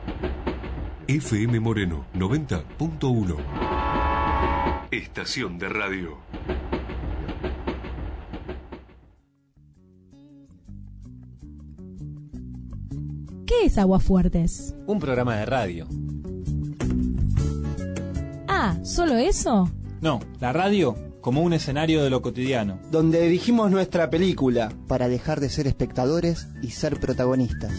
FM Moreno 90.1. Estación de radio. ¿Qué es Aguafuertes? Un programa de radio. Ah, ¿solo eso? No, la radio como un escenario de lo cotidiano. Donde dirigimos nuestra película. Para dejar de ser espectadores y ser protagonistas.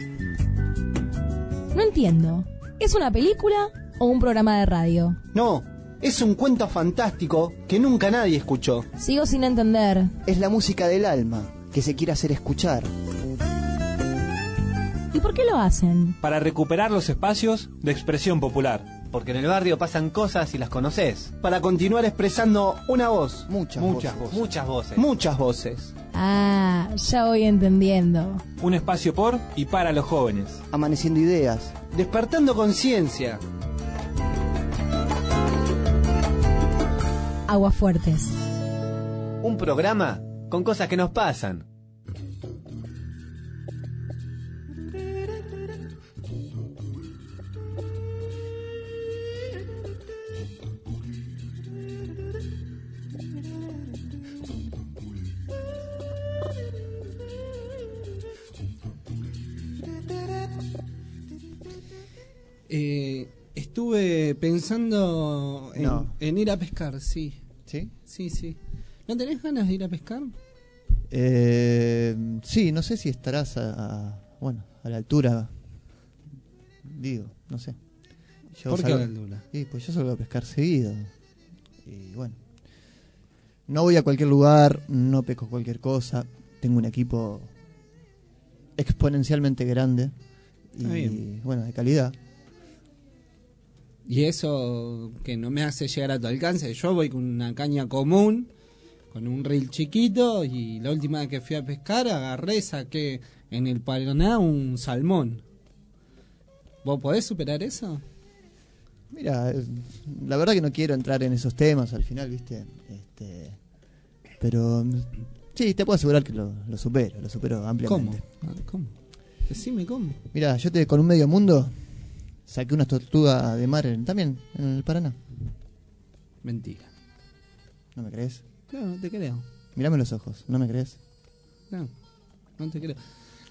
No entiendo. ¿Es una película o un programa de radio? No, es un cuento fantástico que nunca nadie escuchó. Sigo sin entender. Es la música del alma, que se quiere hacer escuchar. ¿Y por qué lo hacen? Para recuperar los espacios de expresión popular. Porque en el barrio pasan cosas y las conoces. Para continuar expresando una voz. Muchas voces. Muchas voces. Ah, ya voy entendiendo. Un espacio por y para los jóvenes. Amaneciendo ideas. Despertando conciencia. Aguafuertes. Un programa con cosas que nos pasan. Estuve pensando en ir a pescar, sí. ¿Sí? Sí. ¿No tenés ganas de ir a pescar? Sí, no sé si estarás a la altura. Digo, no sé. ¿Por qué a la altura? Sí, pues yo salgo a pescar seguido. Y bueno, no voy a cualquier lugar, no pesco cualquier cosa. Tengo un equipo exponencialmente grande y bueno, de calidad. Y eso que no me hace llegar a tu alcance. Yo voy con una caña común, con un reel chiquito, y la última vez que fui a pescar agarré, saqué en el Paraná un salmón. ¿Vos podés superar eso? Mira, la verdad que no quiero entrar en esos temas al final, ¿viste? Pero sí, te puedo asegurar que lo supero ampliamente. ¿Cómo? Decime cómo. Mira, yo con un medio mundo saqué una tortuga de mar también en el Paraná. Mentira. ¿No me crees? No te creo. Mírame los ojos, ¿no me crees? No te creo.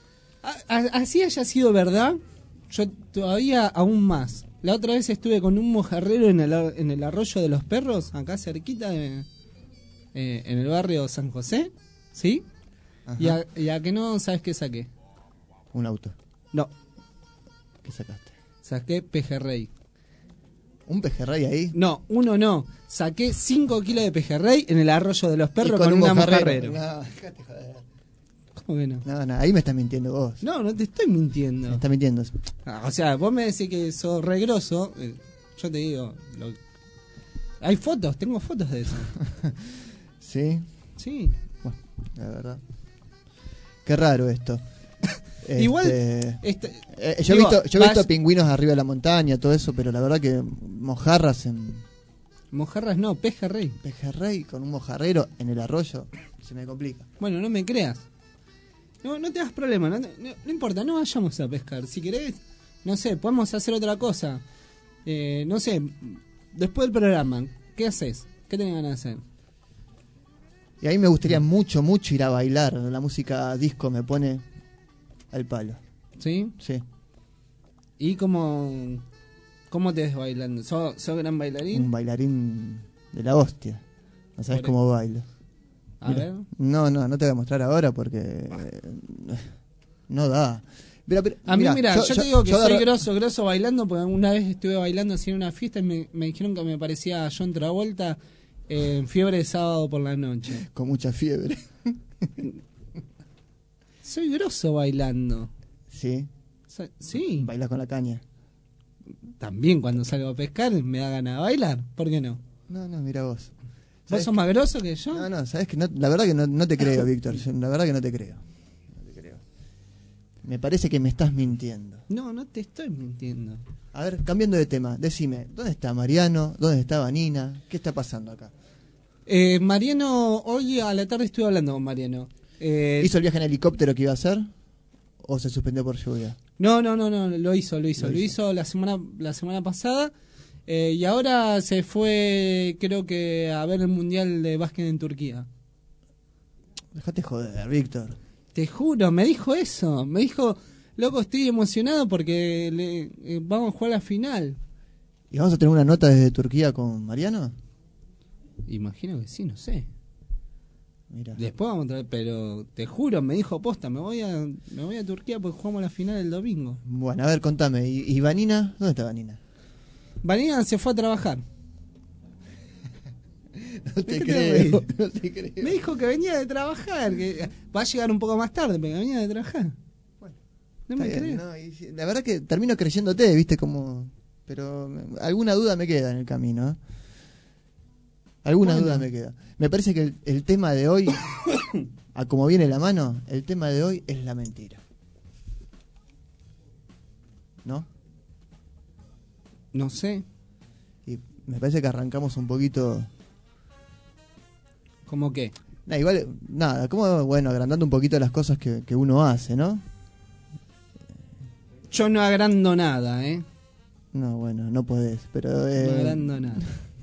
Así haya sido verdad, yo todavía aún más. La otra vez estuve con un mojarrero en el arroyo de los perros, acá cerquita en el barrio San José, ¿sí? Y a que no, ¿sabes qué saqué? Un auto. No. ¿Qué sacaste? Saqué pejerrey. ¿Un pejerrey ahí? No, uno no. Saqué 5 kilos de pejerrey en el arroyo de los perros con un mojarrero. No, déjate joder. ¿Cómo que no? No, ahí me estás mintiendo vos. No te estoy mintiendo. Me estás mintiendo. O sea, vos me decís que sos re grosso, yo te digo... Hay fotos, tengo fotos de eso. ¿Sí? Sí. Bueno, la verdad. Qué raro esto. Igual yo he visto pingüinos arriba de la montaña, todo eso, pero la verdad que mojarras no, pejerrey. Pejerrey con un mojarrero en el arroyo se me complica. Bueno, no me creas. No te hagas problema, no importa, no vayamos a pescar. Si querés, no sé, podemos hacer otra cosa. No sé, después del programa, ¿qué haces? ¿Qué tenés ganas de hacer? Y ahí me gustaría mucho ir a bailar. La música disco me pone al palo. ¿Sí? Sí. ¿Y cómo te ves bailando? ¿Sos gran bailarín? Un bailarín de la hostia. No sabes cómo bailo. A ver. No te voy a mostrar ahora porque no da. Pero, a mí, mira, yo te digo que soy grosso bailando, porque una vez estuve bailando así en una fiesta y me dijeron que me parecía a John Travolta en Fiebre de Sábado por la Noche. Con mucha fiebre. Soy grosso bailando. ¿Sí? Sí. ¿Bailas con la caña? También cuando salgo a pescar me da ganas de bailar. ¿Por qué no? No, mira vos. ¿Vos sos más grosso que yo? No, sabes que la verdad que no te creo, Víctor. La verdad que no te creo. Me parece que me estás mintiendo. No te estoy mintiendo. A ver, cambiando de tema, decime, ¿dónde está Mariano? ¿Dónde está Vanina? ¿Qué está pasando acá? Mariano, hoy a la tarde estuve hablando con Mariano. ¿Hizo el viaje en helicóptero que iba a hacer? ¿O se suspendió por lluvia? No, lo hizo la semana pasada. Y ahora se fue, creo que, a ver el Mundial de Básquet en Turquía. Dejate joder, Víctor. Te juro, me dijo eso. Me dijo, loco, estoy emocionado porque vamos a jugar la final. ¿Y vamos a tener una nota desde Turquía con Mariano? Imagino que sí, no sé. Mira. Después vamos a traer, pero te juro, me dijo, posta, me voy a Turquía porque jugamos la final el domingo. Bueno, a ver, contame. ¿Y Vanina? ¿Dónde está Vanina? Vanina se fue a trabajar. No te creo. Me dijo que venía de trabajar, que va a llegar un poco más tarde, pero que venía de trabajar. Bueno, no me bien, crees. no, la verdad que termino creyéndote, viste, pero alguna duda me queda en el camino, ¿eh? Alguna duda me queda. Me parece que el tema de hoy, a como viene la mano, el tema de hoy es la mentira. ¿No? No sé. Y me parece que arrancamos un poquito... ¿Cómo qué? Igual, nada, como, bueno, agrandando un poquito las cosas que uno hace, ¿no? Yo no agrando nada, ¿eh? No, bueno, no podés, pero... No agrando nada.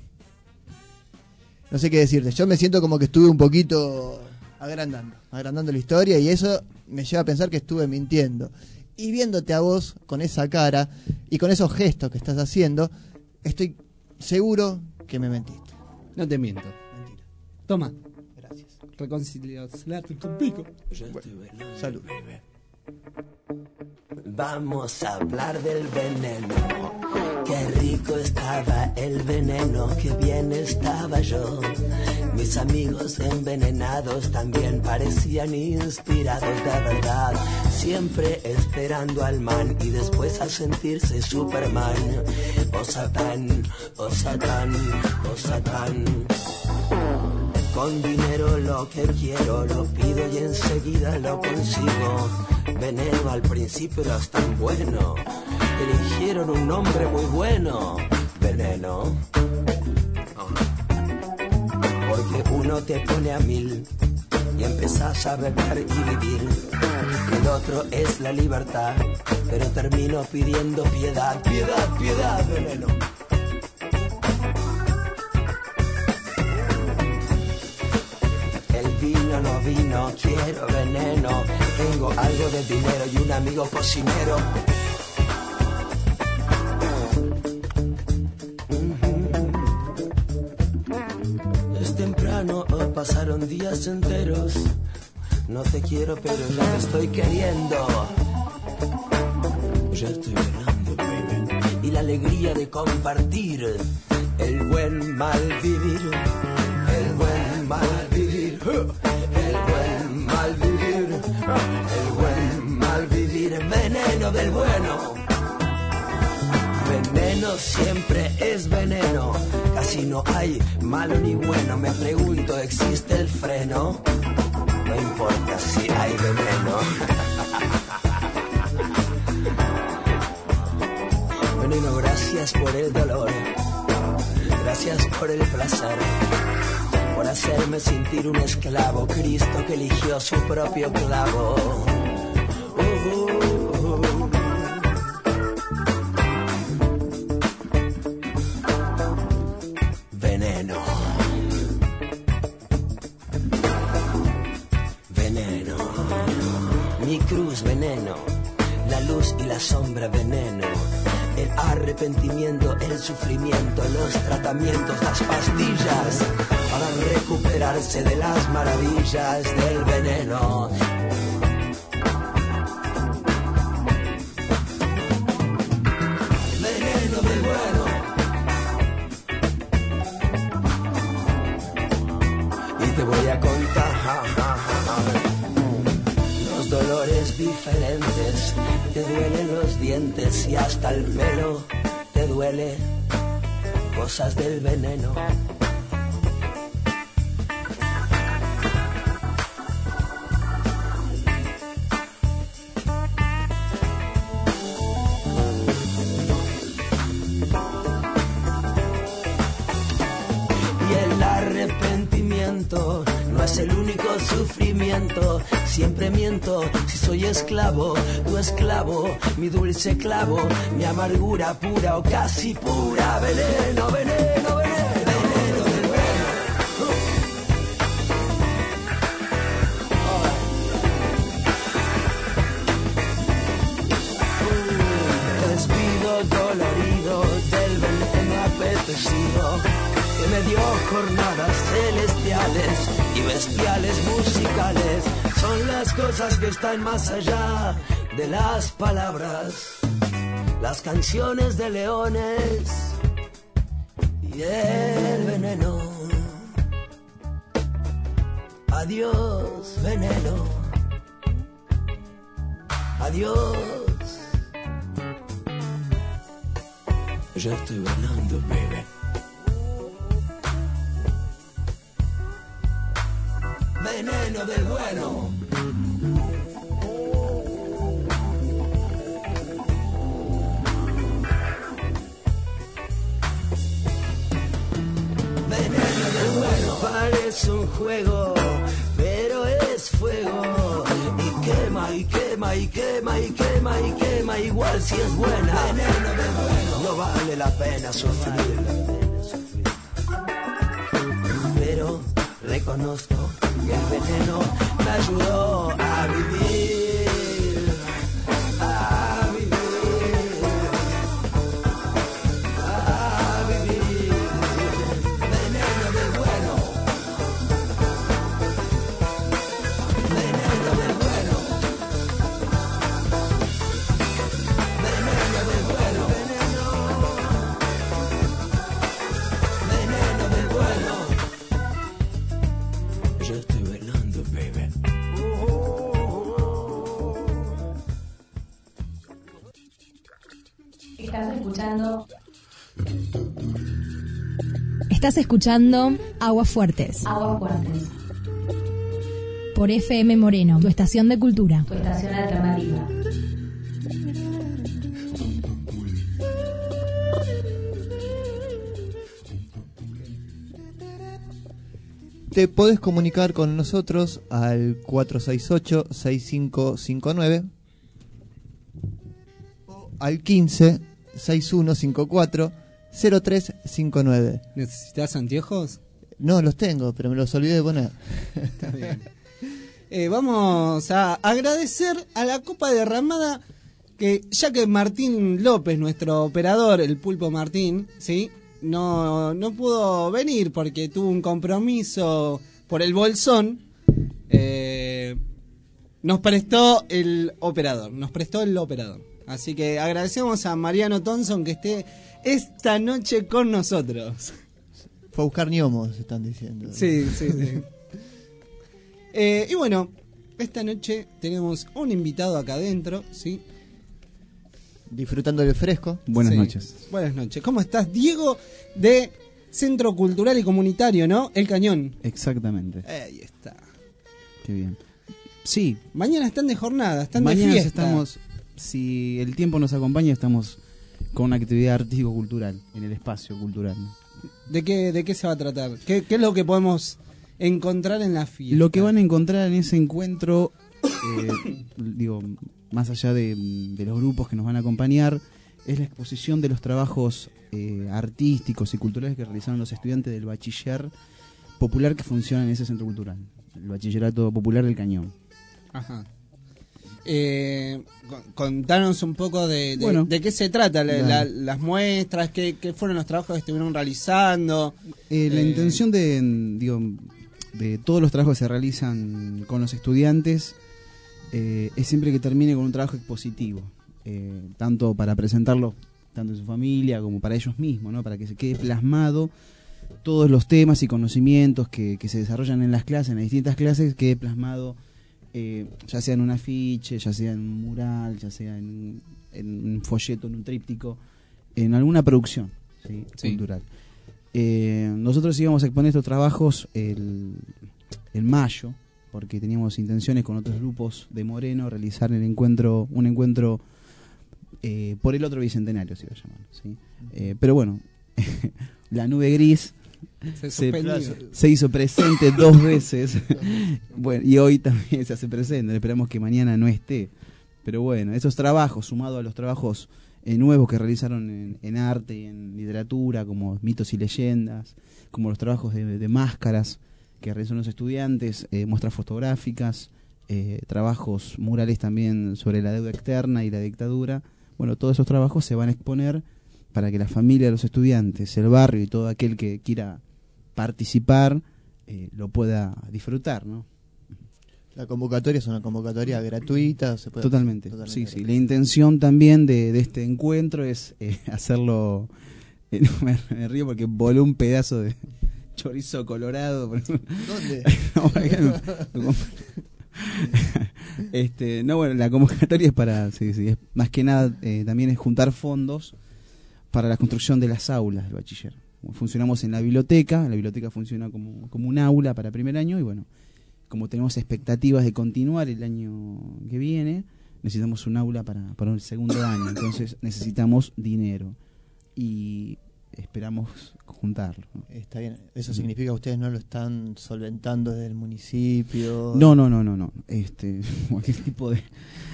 No sé qué decirte, yo me siento como que estuve un poquito agrandando la historia y eso me lleva a pensar que estuve mintiendo. Y viéndote a vos con esa cara y con esos gestos que estás haciendo, estoy seguro que me mentiste. No te miento. Mentira. Toma. Gracias. Reconciliarte conmigo. Bueno, salud. Vamos a hablar del veneno. Qué rico estaba el veneno, qué bien estaba yo. Mis amigos envenenados también parecían inspirados de verdad, siempre esperando al man y después a sentirse Superman. Oh Satán, oh Satán, oh Satán. Con dinero lo que quiero lo pido y enseguida lo consigo. Veneno al principio eras tan bueno, eligieron un nombre muy bueno. Veneno. Porque uno te pone a 1000 y empezás a beber y vivir. El otro es la libertad, pero termino pidiendo piedad, piedad, piedad, veneno. No vino, quiero veneno. Tengo algo de dinero y un amigo cocinero. Es temprano, pasaron días enteros. No te quiero, pero ya te estoy queriendo. Ya estoy hablando, baby. Y la alegría de compartir el buen mal vivir. El buen mal vivir. El buen mal vivir, el buen mal vivir, veneno del bueno. Veneno siempre es veneno, casi no hay malo ni bueno. Me pregunto, ¿existe el freno? No importa si hay veneno. Veneno, gracias por el dolor, gracias por el placer, por hacerme sentir un esclavo, Cristo que eligió su propio clavo. Veneno. Veneno. Mi cruz, veneno. La luz y la sombra, veneno. El arrepentimiento, el sufrimiento, los tratamientos, las pastillas para recuperarse de las maravillas del veneno. Veneno del bueno. Y te voy a contar los dolores diferentes. Te duelen los dientes y hasta el pelo te duele. Cosas del veneno. Y el arrepentimiento no es el único sufrimiento. siempre miento si soy esclavo, tu esclavo, mi dulce clavo, mi amargura pura o casi pura, veneno, veneno, veneno, veneno del bueno. Despido dolorido del veneno apetecido que me dio jornadas celestiales y bestiales musicales. Son las cosas que están más allá de las palabras, las canciones de leones y el veneno. Adiós, veneno. Adiós. Ya estoy bailando, baby. Veneno del bueno. Veneno del bueno. Parece un juego, pero es fuego. Y quema, y quema, y quema, y quema, y quema. Igual si es buena. Veneno del bueno. No vale la pena sufrir. Pero reconozco que el veneno me ayudó a vivir, a vivir, a vivir. Veneno del bueno, veneno del bueno, veneno del bueno, veneno del bueno. Yo estoy bailando, baby. Estás escuchando Aguas Fuertes. Aguas Fuertes. Por FM Moreno, tu estación de cultura. Tu estación alternativa. Te podés comunicar con nosotros al 468-6559 o al 15-6154-0359. ¿Necesitas anteojos? No, los tengo, pero me los olvidé de poner. Está bien. Vamos a agradecer a la Copa Derramada, que ya que Martín López, nuestro operador, el Pulpo Martín, ¿sí?, no pudo venir porque tuvo un compromiso por el Bolsón, nos prestó el operador. Así que agradecemos a Mariano Thompson que esté esta noche con nosotros. Fue a buscar gnomos, están diciendo. Sí. Y bueno, esta noche tenemos un invitado acá adentro, ¿sí? Disfrutando del fresco. Buenas noches. Buenas noches. ¿Cómo estás? Diego, de Centro Cultural y Comunitario, ¿no? El Cañón. Exactamente. Ahí está. Qué bien. Sí. Mañana están de jornada, están mañana de fiesta. Estamos, si el tiempo nos acompaña, estamos con una actividad artístico-cultural en el espacio cultural. ¿De qué se va a tratar? ¿Qué es lo que podemos encontrar en la fiesta? Lo que van a encontrar en ese encuentro, más allá de los grupos que nos van a acompañar, es la exposición de los trabajos artísticos y culturales que realizaron los estudiantes del bachiller popular que funciona en ese centro cultural, el Bachillerato Popular del Cañón. Ajá. Contanos un poco de qué se trata, las muestras, qué fueron los trabajos que estuvieron realizando. La intención de todos los trabajos que se realizan con los estudiantes es siempre que termine con un trabajo expositivo, tanto para presentarlo tanto en su familia como para ellos mismos, ¿no? Para que se quede plasmado todos los temas y conocimientos que se desarrollan en las clases, en las distintas clases, quede plasmado ya sea en un afiche, ya sea en un mural, ya sea en un folleto, en un tríptico, en alguna producción, ¿sí? Cultural. Nosotros íbamos a exponer estos trabajos en mayo, porque teníamos intenciones con otros grupos de Moreno realizar un encuentro por el otro bicentenario, se iba a llamar, ¿sí? Pero bueno, la nube gris se hizo presente 2 veces. Bueno, y hoy también se hace presente. Esperamos que mañana no esté. Pero bueno, esos trabajos, sumados a los trabajos nuevos que realizaron en arte y en literatura, como mitos y leyendas, como los trabajos de máscaras que realizaron los estudiantes, muestras fotográficas, trabajos murales también sobre la deuda externa y la dictadura. Bueno, todos esos trabajos se van a exponer para que la familia de los estudiantes, el barrio y todo aquel que quiera participar lo pueda disfrutar, ¿no? La convocatoria es una convocatoria gratuita. ¿Se puede Totalmente, hacer? sí, sí. La intención también de este encuentro es hacerlo... me río porque voló un pedazo de chorizo colorado. ¿Dónde? No, bueno, la convocatoria es para... Sí, es, más que nada también es juntar fondos para la construcción de las aulas del bachiller. Funcionamos en la biblioteca funciona como un aula para primer año y bueno, como tenemos expectativas de continuar el año que viene, necesitamos un aula para el segundo año, entonces necesitamos dinero y esperamos juntarlo, ¿no? Está bien, ¿eso significa que ustedes no lo están solventando desde el municipio? No. Cualquier tipo de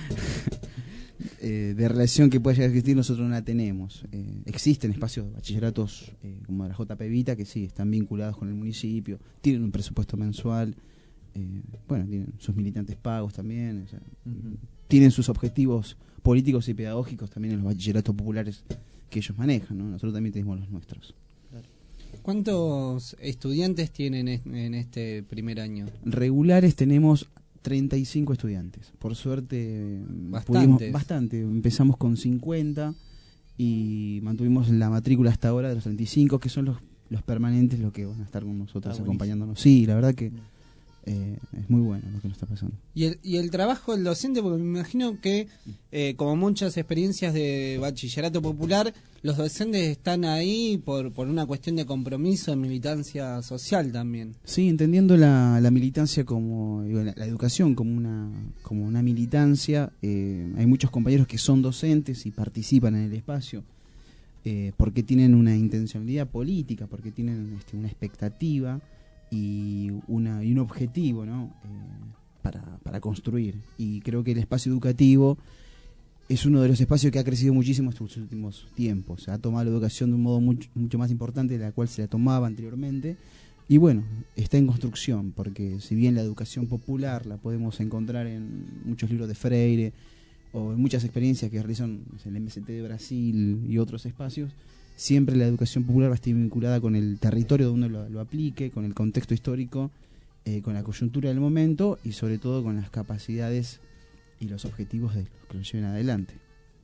relación que pueda llegar a existir nosotros no la tenemos. Existen espacios de bachilleratos como la JP Vita que sí, están vinculados con el municipio, tienen un presupuesto mensual, tienen sus militantes pagos también, o sea, tienen sus objetivos políticos y pedagógicos también en los bachilleratos populares que ellos manejan, ¿no? Nosotros también tenemos los nuestros. ¿Cuántos estudiantes tienen en este primer año? Regulares tenemos 35 estudiantes. Por suerte bastante. Empezamos con 50 y mantuvimos la matrícula hasta ahora de los 35, que son los permanentes, los que van a estar con nosotros acompañándonos. Sí, la verdad que es muy bueno lo que nos está pasando. ¿Y el trabajo del docente? Porque me imagino que, como muchas experiencias de bachillerato popular, los docentes están ahí por una cuestión de compromiso, de militancia social también. Sí, entendiendo la militancia como la educación como una militancia, hay muchos compañeros que son docentes y participan en el espacio porque tienen una intencionalidad política, porque tienen una expectativa y un objetivo, ¿no? Para construir. Y creo que el espacio educativo es uno de los espacios que ha crecido muchísimo estos últimos tiempos. Se ha tomado la educación de un modo mucho más importante de la cual se la tomaba anteriormente. Y bueno, está en construcción, porque si bien la educación popular la podemos encontrar en muchos libros de Freire o en muchas experiencias que realizan el MST de Brasil y otros espacios, siempre la educación popular va a estar vinculada con el territorio donde uno lo aplique, con el contexto histórico, con la coyuntura del momento y sobre todo con las capacidades y los objetivos de los que lo lleven adelante.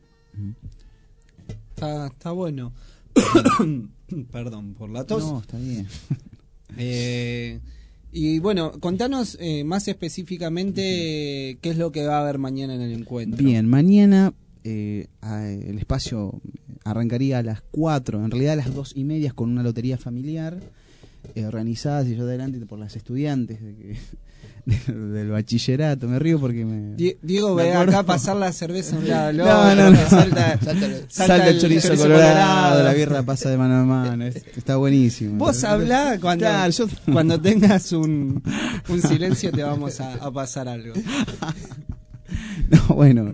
Está bueno. Perdón por la tos. No, está bien. Y bueno, contanos más específicamente qué es lo que va a haber mañana en el encuentro. Bien, mañana el espacio arrancaría a las 4, en realidad a las 2:30 con una lotería familiar organizada, si yo adelante, por las estudiantes del bachillerato. Me río porque Diego ve acá pasar la cerveza a un lado. No. Salta el chorizo colorado, la birra pasa de mano a mano. Está buenísimo. Vos hablá cuando tengas un silencio, te vamos a pasar algo. No, bueno,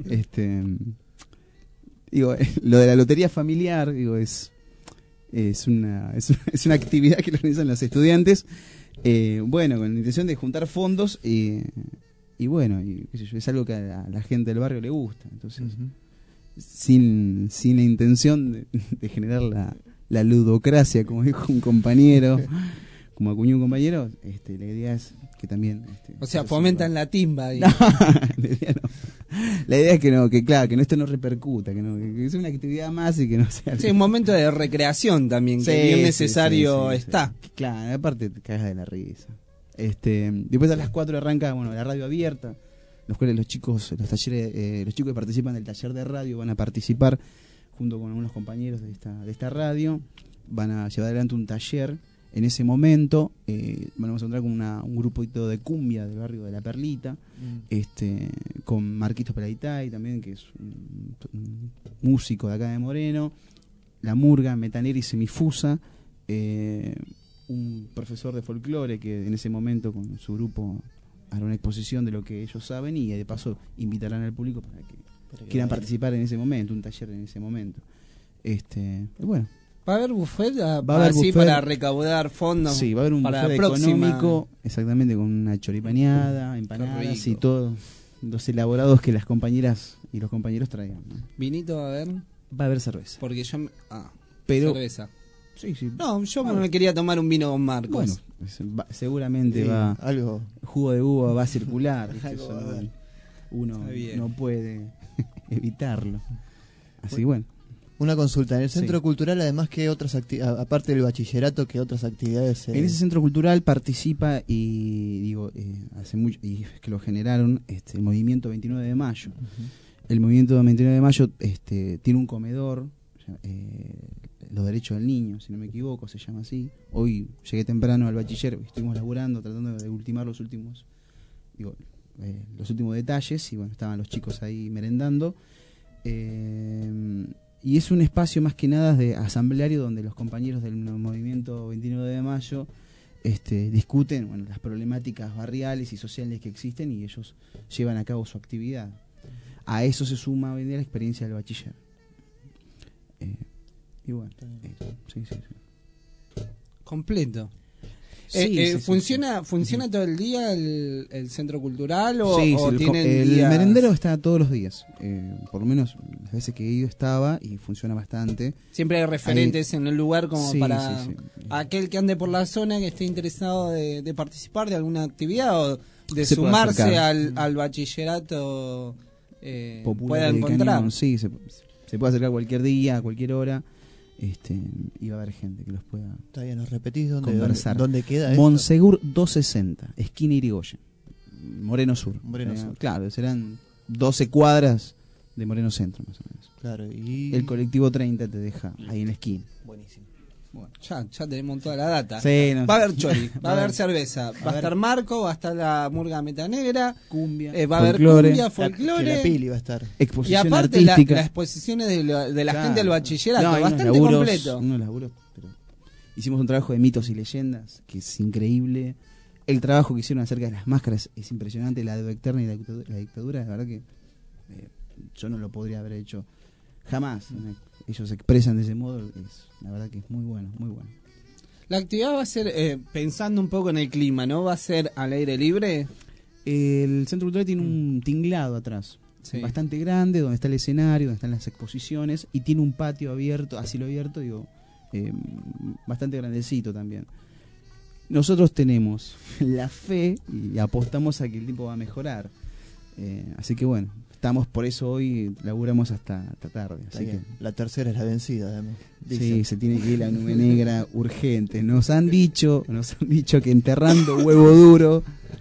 lo de la lotería familiar, es una actividad que realizan los estudiantes, con la intención de juntar fondos qué sé yo, es algo que a la gente del barrio le gusta. Entonces, sin la intención de generar la ludocracia, como dijo un compañero, como acuñó un compañero, la idea es que también... o sea, fomentan la timba. No, la idea es que esto no repercuta, que es una actividad más y que no sea... Sí, un momento de recreación también, que bien necesario está. Sí. Claro, aparte te cagas de la risa. Después a las 4 arranca la radio abierta, los cuales los chicos que participan del taller de radio van a participar junto con algunos compañeros de esta radio, van a llevar adelante un taller. En ese momento vamos a encontrar con un grupito de cumbia del barrio de La Perlita, con Marquitos Peladitay también, que es un músico de acá de Moreno, La Murga, Metanera y Semifusa, un profesor de folclore que en ese momento con su grupo hará una exposición de lo que ellos saben y de paso invitarán al público para que quieran participar en ese momento, un taller en ese momento. Bueno. ¿Va a haber buffet? Va a haber así buffet para recaudar fondos. Sí, va a haber un para buffet la próxima... económico, exactamente, con una choripaneada, empanadas y todos los elaborados que las compañeras y los compañeros traigan, ¿no? ¿Vinito va a haber? Va a haber cerveza. Porque yo... pero cerveza. Sí. No, yo me quería tomar un vino con Marcos. Bueno, seguramente va algo. Jugo de uva va a circular. Eso uno bien. no puede evitarlo. Así bueno. Una consulta, en el Centro Cultural, además, ¿qué otras aparte del bachillerato, qué otras actividades? En ese Centro Cultural participa hace mucho, y es que lo generaron, el Movimiento 29 de Mayo. El Movimiento 29 de Mayo tiene un comedor, los derechos del niño, si no me equivoco, se llama así. Hoy llegué temprano al bachiller, estuvimos laburando, tratando de ultimar los últimos detalles, y bueno, estaban los chicos ahí merendando. Y es un espacio más que nada de asambleario donde los compañeros del Movimiento 29 de Mayo discuten las problemáticas barriales y sociales que existen y ellos llevan a cabo su actividad. A eso se suma hoy en día la experiencia del bachiller. Y bueno, sí. Completo. Sí, ¿Funciona todo el día el centro cultural o el merendero está todos los días? Por lo menos las veces que he ido estaba y funciona bastante. Siempre hay referentes en el lugar como para sí. aquel que ande por la zona que esté interesado de participar de alguna actividad o de sumarse al bachillerato popular pueda encontrar. Cañón. Sí, se puede acercar cualquier día, a cualquier hora. Y va a haber gente que los pueda Todavía nos repetís conversar. ¿Dónde queda Monsegur 260, esquina Irigoyen, Moreno Sur. Sur. Claro, serán 12 cuadras de Moreno Centro más o menos. Claro, y el colectivo 30 te deja ahí en la esquina. Buenísimo. Bueno, ya tenemos toda la data. Sí, va a haber chori, va a haber cerveza, va a estar Marco, va a estar la murga metanegra, cumbia, va a haber cumbia, folclore, la Pili va a estar. Exposición y aparte artística. las exposiciones de la gente del bachillerato, no, bastante completo. Unos laburos, pero hicimos un trabajo de mitos y leyendas que es increíble. El trabajo que hicieron acerca de las máscaras es impresionante. La de Externa y la dictadura, la verdad que yo no lo podría haber hecho jamás. Ellos se expresan de ese modo, la verdad que es muy bueno, muy bueno. La actividad va a ser, pensando un poco en el clima, ¿no? ¿Va a ser al aire libre? El Centro Cultural tiene un tinglado atrás, bastante grande, donde está el escenario, donde están las exposiciones, y tiene un patio abierto, a cielo abierto, bastante grandecito también. Nosotros tenemos la fe y apostamos a que el tiempo va a mejorar. Así que bueno, estamos, por eso hoy laburamos hasta tarde. Así que la tercera es la vencida, además. Sí, se tiene que ir la nube negra urgente. Nos han dicho que enterrando huevo duro.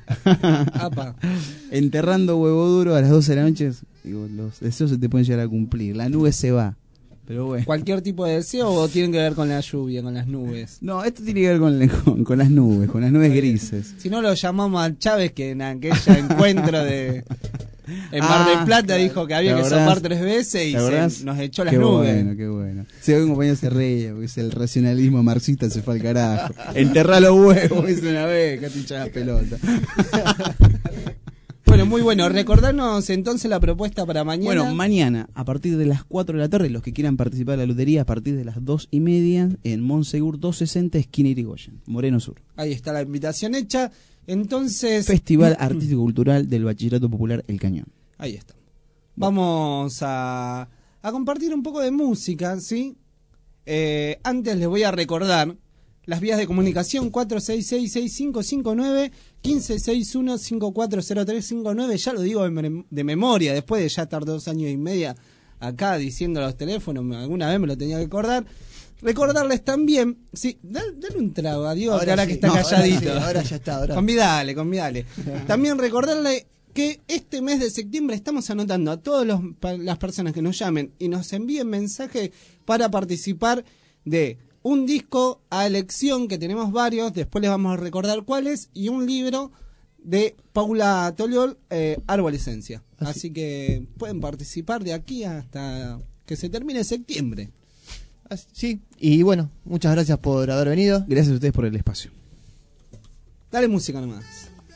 Enterrando huevo duro a las 12 de la noche, los deseos se te pueden llegar a cumplir. La nube se va. Pero bueno. ¿Cualquier tipo de deseo o tiene que ver con la lluvia, con las nubes? No, esto tiene que ver con las nubes grises. Si no, lo llamamos a Chávez, que en aquella encuentro en Mar del Plata dijo que había que sopar 3 veces y nos echó las nubes. Qué bueno. Si algún compañero se reía, porque es el racionalismo marxista, se fue al carajo. Enterrá los huevos, dice una vez, que te hinchas la pelota. Bueno, muy bueno. Recordarnos entonces la propuesta para mañana. Bueno, mañana, a partir de las 4 de la tarde, los que quieran participar de la lotería, a partir de las 2:30, en Monsegur 260, esquina Irigoyen, Moreno Sur. Ahí está la invitación hecha. Entonces, Festival Artístico Cultural del Bachillerato Popular El Cañón. Ahí está. Vamos a compartir un poco de música, ¿sí? Antes les voy a recordar las vías de comunicación: 4666-559, 1561-540359. Ya lo digo de memoria, después de ya estar 2 años y medio acá diciendo los teléfonos, alguna vez me lo tenía que acordar. Recordarles también, sí, dale un trago a Diego, ahora que está calladito. Ahora ya está. Convidale. También recordarle que este mes de septiembre estamos anotando a todas las personas que nos llamen y nos envíen mensajes para participar de un disco a elección, que tenemos varios, después les vamos a recordar cuáles, y un libro de Paula Toliol, Arborescencia. Así que pueden participar de aquí hasta que se termine septiembre. Sí, y bueno, muchas gracias por haber venido. Gracias a ustedes por el espacio. Dale música nomás.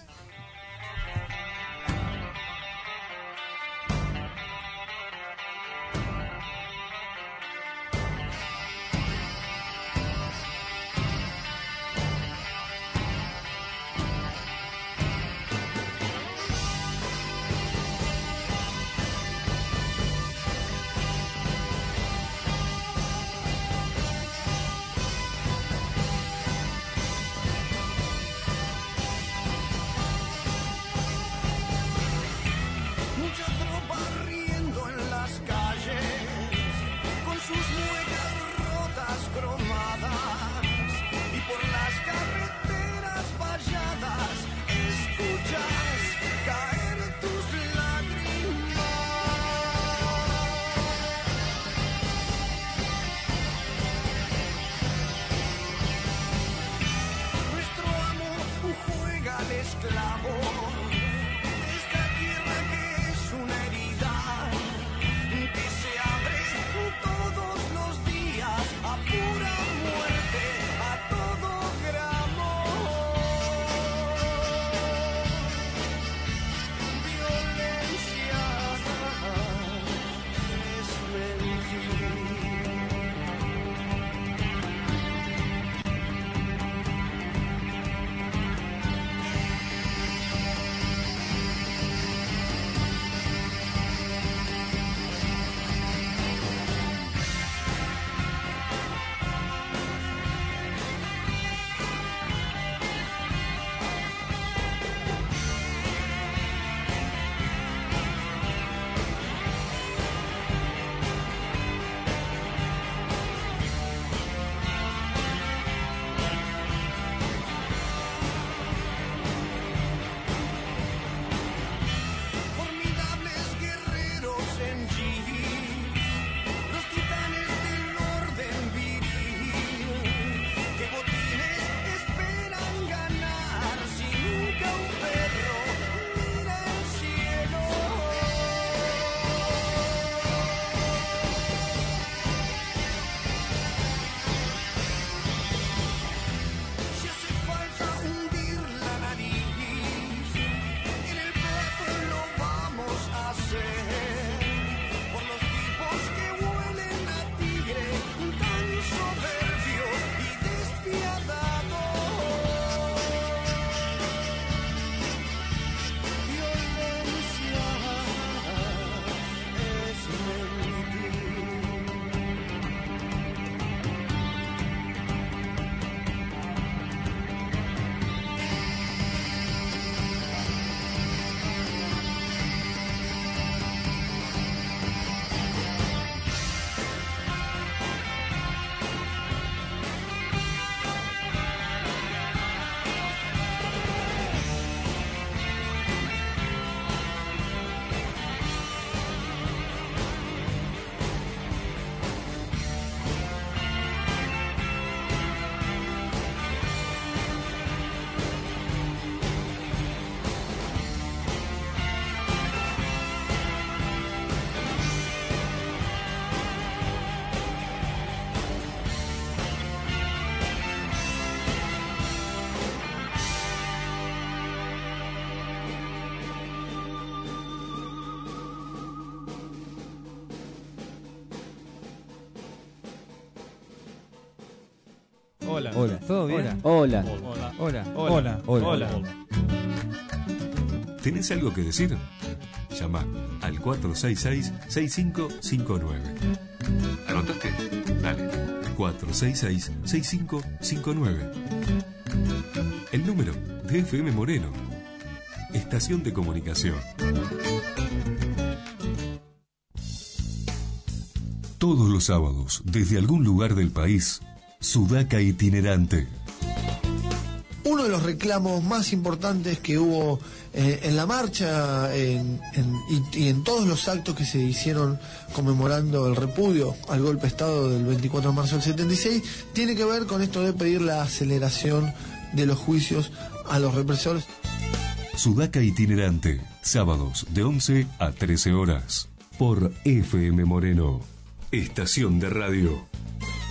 Hola. Hola. ¿Todo bien? Hola. Hola. Hola. Hola. Hola. ¿Tenés algo que decir? Llama al 466-6559. ¿Anotaste? Dale. 466-6559. El número de FM Moreno. Estación de comunicación. Todos los sábados, desde algún lugar del país, Sudaca Itinerante. Uno de los reclamos más importantes que hubo en la marcha y en todos los actos que se hicieron conmemorando el repudio al golpe de Estado del 24 de marzo del 76 tiene que ver con esto de pedir la aceleración de los juicios a los represores. Sudaca Itinerante, sábados de 11 a 13 horas, por FM Moreno, estación de radio.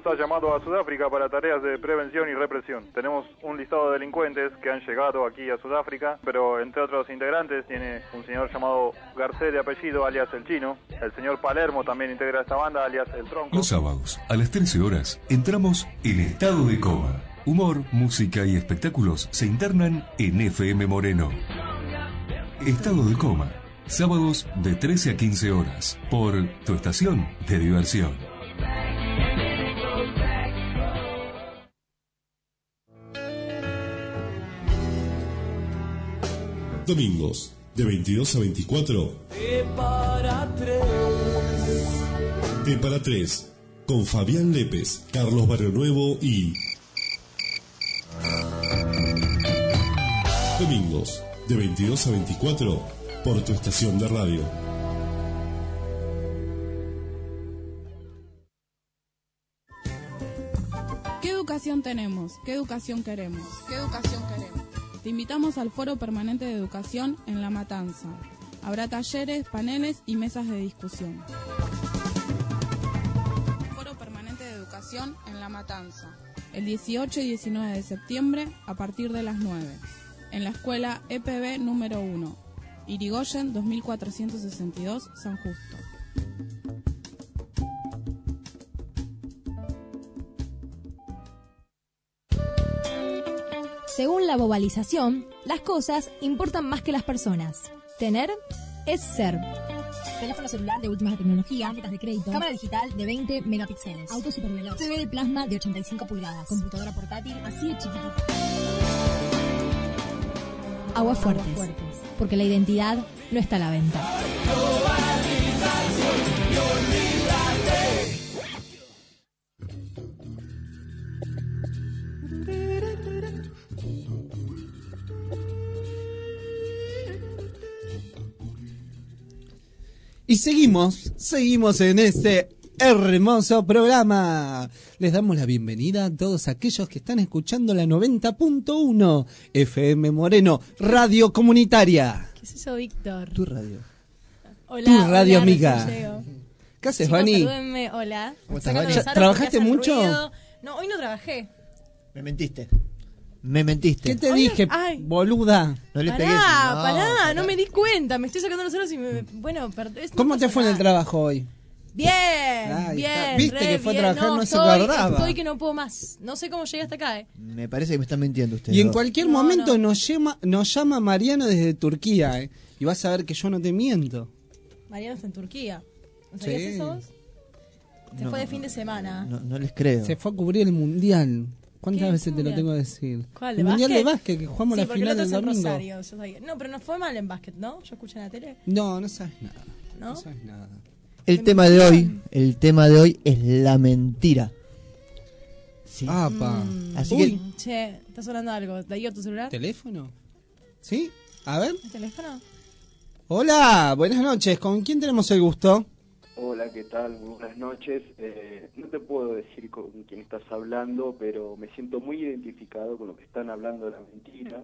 nos ha llamado a Sudáfrica para tareas de prevención y represión. Tenemos un listado de delincuentes que han llegado aquí a Sudáfrica, pero entre otros integrantes tiene un señor llamado Garcés de apellido, alias El Chino. El señor Palermo también integra esta banda, alias El Tronco. Los sábados, a las 13 horas, entramos en estado de coma. Humor, música y espectáculos se internan en FM Moreno. Estado de coma. Sábados de 13 a 15 horas, por tu estación de diversión. Domingos, de 22 a 24. T para 3. T para 3, con Fabián Lépez, Carlos Barrionuevo y... Domingos, de 22 a 24, por tu estación de radio. ¿Qué educación tenemos? ¿Qué educación queremos? ¿Qué educación queremos? Te invitamos al Foro Permanente de Educación en La Matanza. Habrá talleres, paneles y mesas de discusión. Foro Permanente de Educación en La Matanza, el 18 y 19 de septiembre a partir de las 9, en la Escuela EPB número 1, Irigoyen 2462, San Justo. Según la globalización, las cosas importan más que las personas. Tener es ser. Teléfono celular de última tecnología, tarjetas de crédito, cámara digital de 20 megapíxeles, auto superveloz, TV de plasma de 85 pulgadas, computadora portátil así de chiquitita. Aguas fuertes, porque la identidad no está a la venta. Y seguimos en este hermoso programa. Les damos la bienvenida a todos aquellos que están escuchando la 90.1 FM Moreno, radio comunitaria. ¿Qué es eso, Víctor? Tu radio. Hola, Tu radio, hola, amiga. recién llego. ¿Qué haces, Chicos, Vani? salúdenme, hola. ¿Cómo estás, Sacando Vani? los aros ¿Trabajaste porque hacen mucho? ruido. No, hoy no trabajé. Me mentiste. ¿Qué te dije, ay. boluda? No le Pará, pegues. pará, no me di cuenta. Me estoy sacando los aros y bueno, ¿Cómo te fue en el trabajo hoy? Bien, Ahí bien. está. Viste re que fue a bien. trabajar, no se estoy, guardaba. Estoy que no puedo más. No sé cómo llegué hasta acá, Me parece que me están mintiendo ustedes. Y en dos. cualquier momento nos llama Mariano desde Turquía, y vas a ver que yo no te miento. Mariano está en Turquía. ¿No sabías Sí. eso vos? Se No, fue de fin de semana. No les creo. Se fue a cubrir el mundial. ¿Cuántas ¿Qué? veces te lo Mundial? tengo que decir? ¿Cuál? El mundial de básquet, que jugamos sí, la porque final el otro del es en domingo. Rosario, yo sabía. No, pero no fue mal en básquet, ¿no? Yo escuché en la tele. No, no sabes nada. ¿No? No sabes nada. El tema de hoy es la mentira. Sí. Apa. Así Uy, che, está sonando algo. ¿Te digo tu celular? ¿Teléfono? ¿Sí? A ver. ¿El teléfono? Hola, buenas noches. ¿Con quién tenemos el gusto? Hola, ¿qué tal? Muy buenas noches. No te puedo decir con quién estás hablando, pero me siento muy identificado con lo que están hablando de la mentira.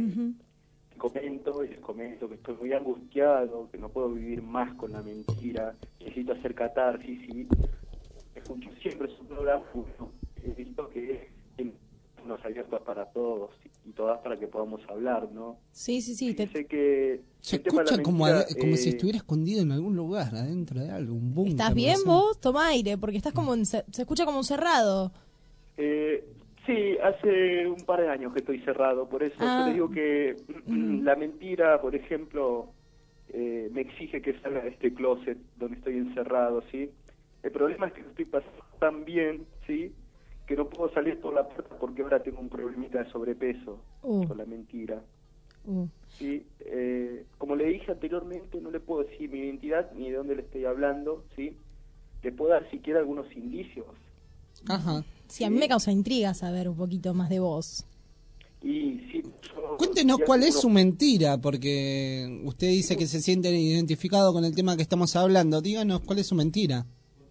Les comento que estoy muy angustiado, que no puedo vivir más con la mentira, necesito hacer catarsis y escucho siempre su programa. He visto que nos abiertos para todos y todas para que podamos hablar, ¿no? Sí. Sé que Se el tema de la escucha como, mentira, como si estuviera escondido en algún lugar, adentro de algo, un búnker. ¿Estás no bien sé. vos? Toma aire, porque estás como se escucha como encerrado. Sí, hace un par de años que estoy cerrado, por eso yo le digo que la mentira, por ejemplo, me exige que salga de este closet donde estoy encerrado, ¿sí? El problema es que estoy pasando tan bien, ¿sí?, que no puedo salir por la puerta porque ahora tengo un problemita de sobrepeso con la mentira. ¿Sí? Como le dije anteriormente, no le puedo decir mi identidad ni de dónde le estoy hablando, ¿sí? Le puedo dar siquiera algunos indicios. Ajá. Sí, a mí me causa intriga saber un poquito más de vos. Y sí, Cuéntenos cuál es su mentira, porque usted dice que se siente identificado con el tema que estamos hablando. Díganos cuál es su mentira.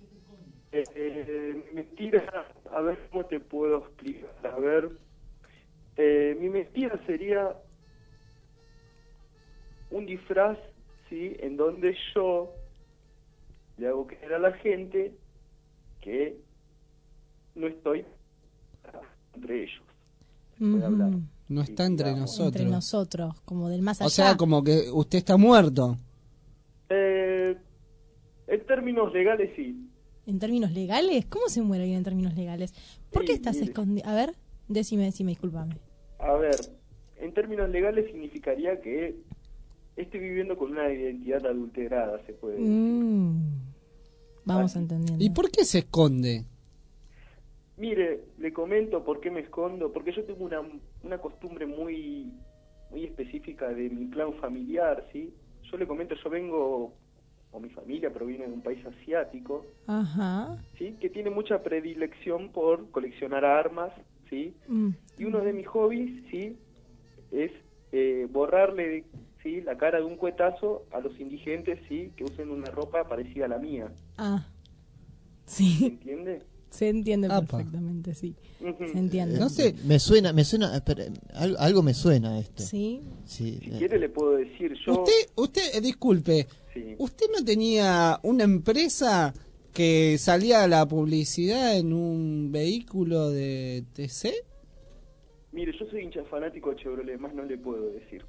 Mi mentira, a ver cómo te puedo explicar. A ver, mi mentira sería un disfraz, ¿sí?, en donde yo le hago creer a la gente que no estoy entre ellos. Se puede hablar. No está entre nosotros. Entre nosotros, como del más allá. O sea, como que usted está muerto. En términos legales, sí. ¿En términos legales? ¿Cómo se muere alguien en términos legales? ¿Por qué estás escondido? A ver, decime, discúlpame. A ver, en términos legales significaría que estoy viviendo con una identidad adulterada, se puede decir. Vamos entendiendo. ¿Y por qué se esconde? Mire, le comento por qué me escondo, porque yo tengo una costumbre muy específica de mi clan familiar, ¿sí? Yo le comento, yo vengo, o mi familia proviene de un país asiático, ¿sí? Que tiene mucha predilección por coleccionar armas, ¿sí? Y uno de mis hobbies, ¿sí? Es borrarle, ¿sí? La cara de un cuetazo a los indigentes, ¿sí? Que usen una ropa parecida a la mía. Sí. ¿Se entiende? Se entiende perfectamente, sí. Se entiende. No sé, me suena, espera, algo me suena esto. Sí. Si quiere le puedo decir yo. Usted, disculpe, sí. ¿Usted no tenía una empresa que salía a la publicidad en un vehículo de TC? Mire, yo soy hincha fanático de Chevrolet, más no le puedo decir.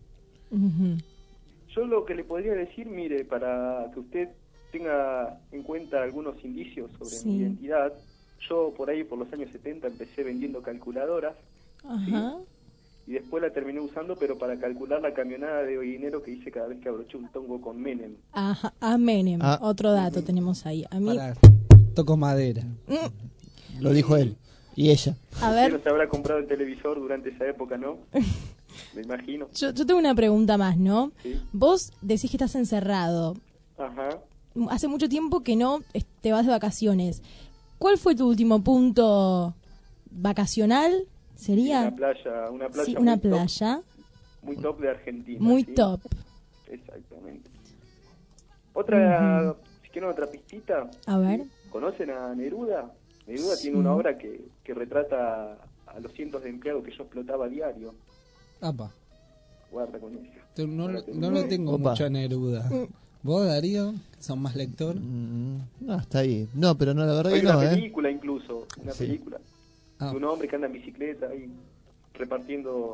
Yo lo que le podría decir, mire, para que usted tenga en cuenta algunos indicios sobre mi identidad, yo por ahí, por los años 70, empecé vendiendo calculadoras, ¿sí? Y después la terminé usando, pero para calcular la camionada de dinero que hice cada vez que abroché un tongo con Menem. Menem, otro dato tenemos ahí. A mí... Toco madera. Lo dijo él. Y ella. A ver. Usted no se habrá comprado el televisor durante esa época, ¿no? Me imagino. Yo tengo una pregunta más, ¿no? ¿Sí? Vos decís que estás encerrado. Hace mucho tiempo que no te vas de vacaciones. ¿Cuál fue tu último punto vacacional? ¿Sería? Una playa. Sí, una playa. Muy top de Argentina. Muy ¿sí? top. Exactamente. Otra, si quieren otra pistita. A ver. ¿Conocen a Neruda? Neruda tiene una obra que retrata a los cientos de empleados que yo explotaba a diario. Guarda con eso. No lo tengo mucho a Neruda. ¿Vos, Darío, que son más lector? No, está ahí. No, pero no, la verdad Hay que no, una película incluso, una película de un hombre que anda en bicicleta ahí repartiendo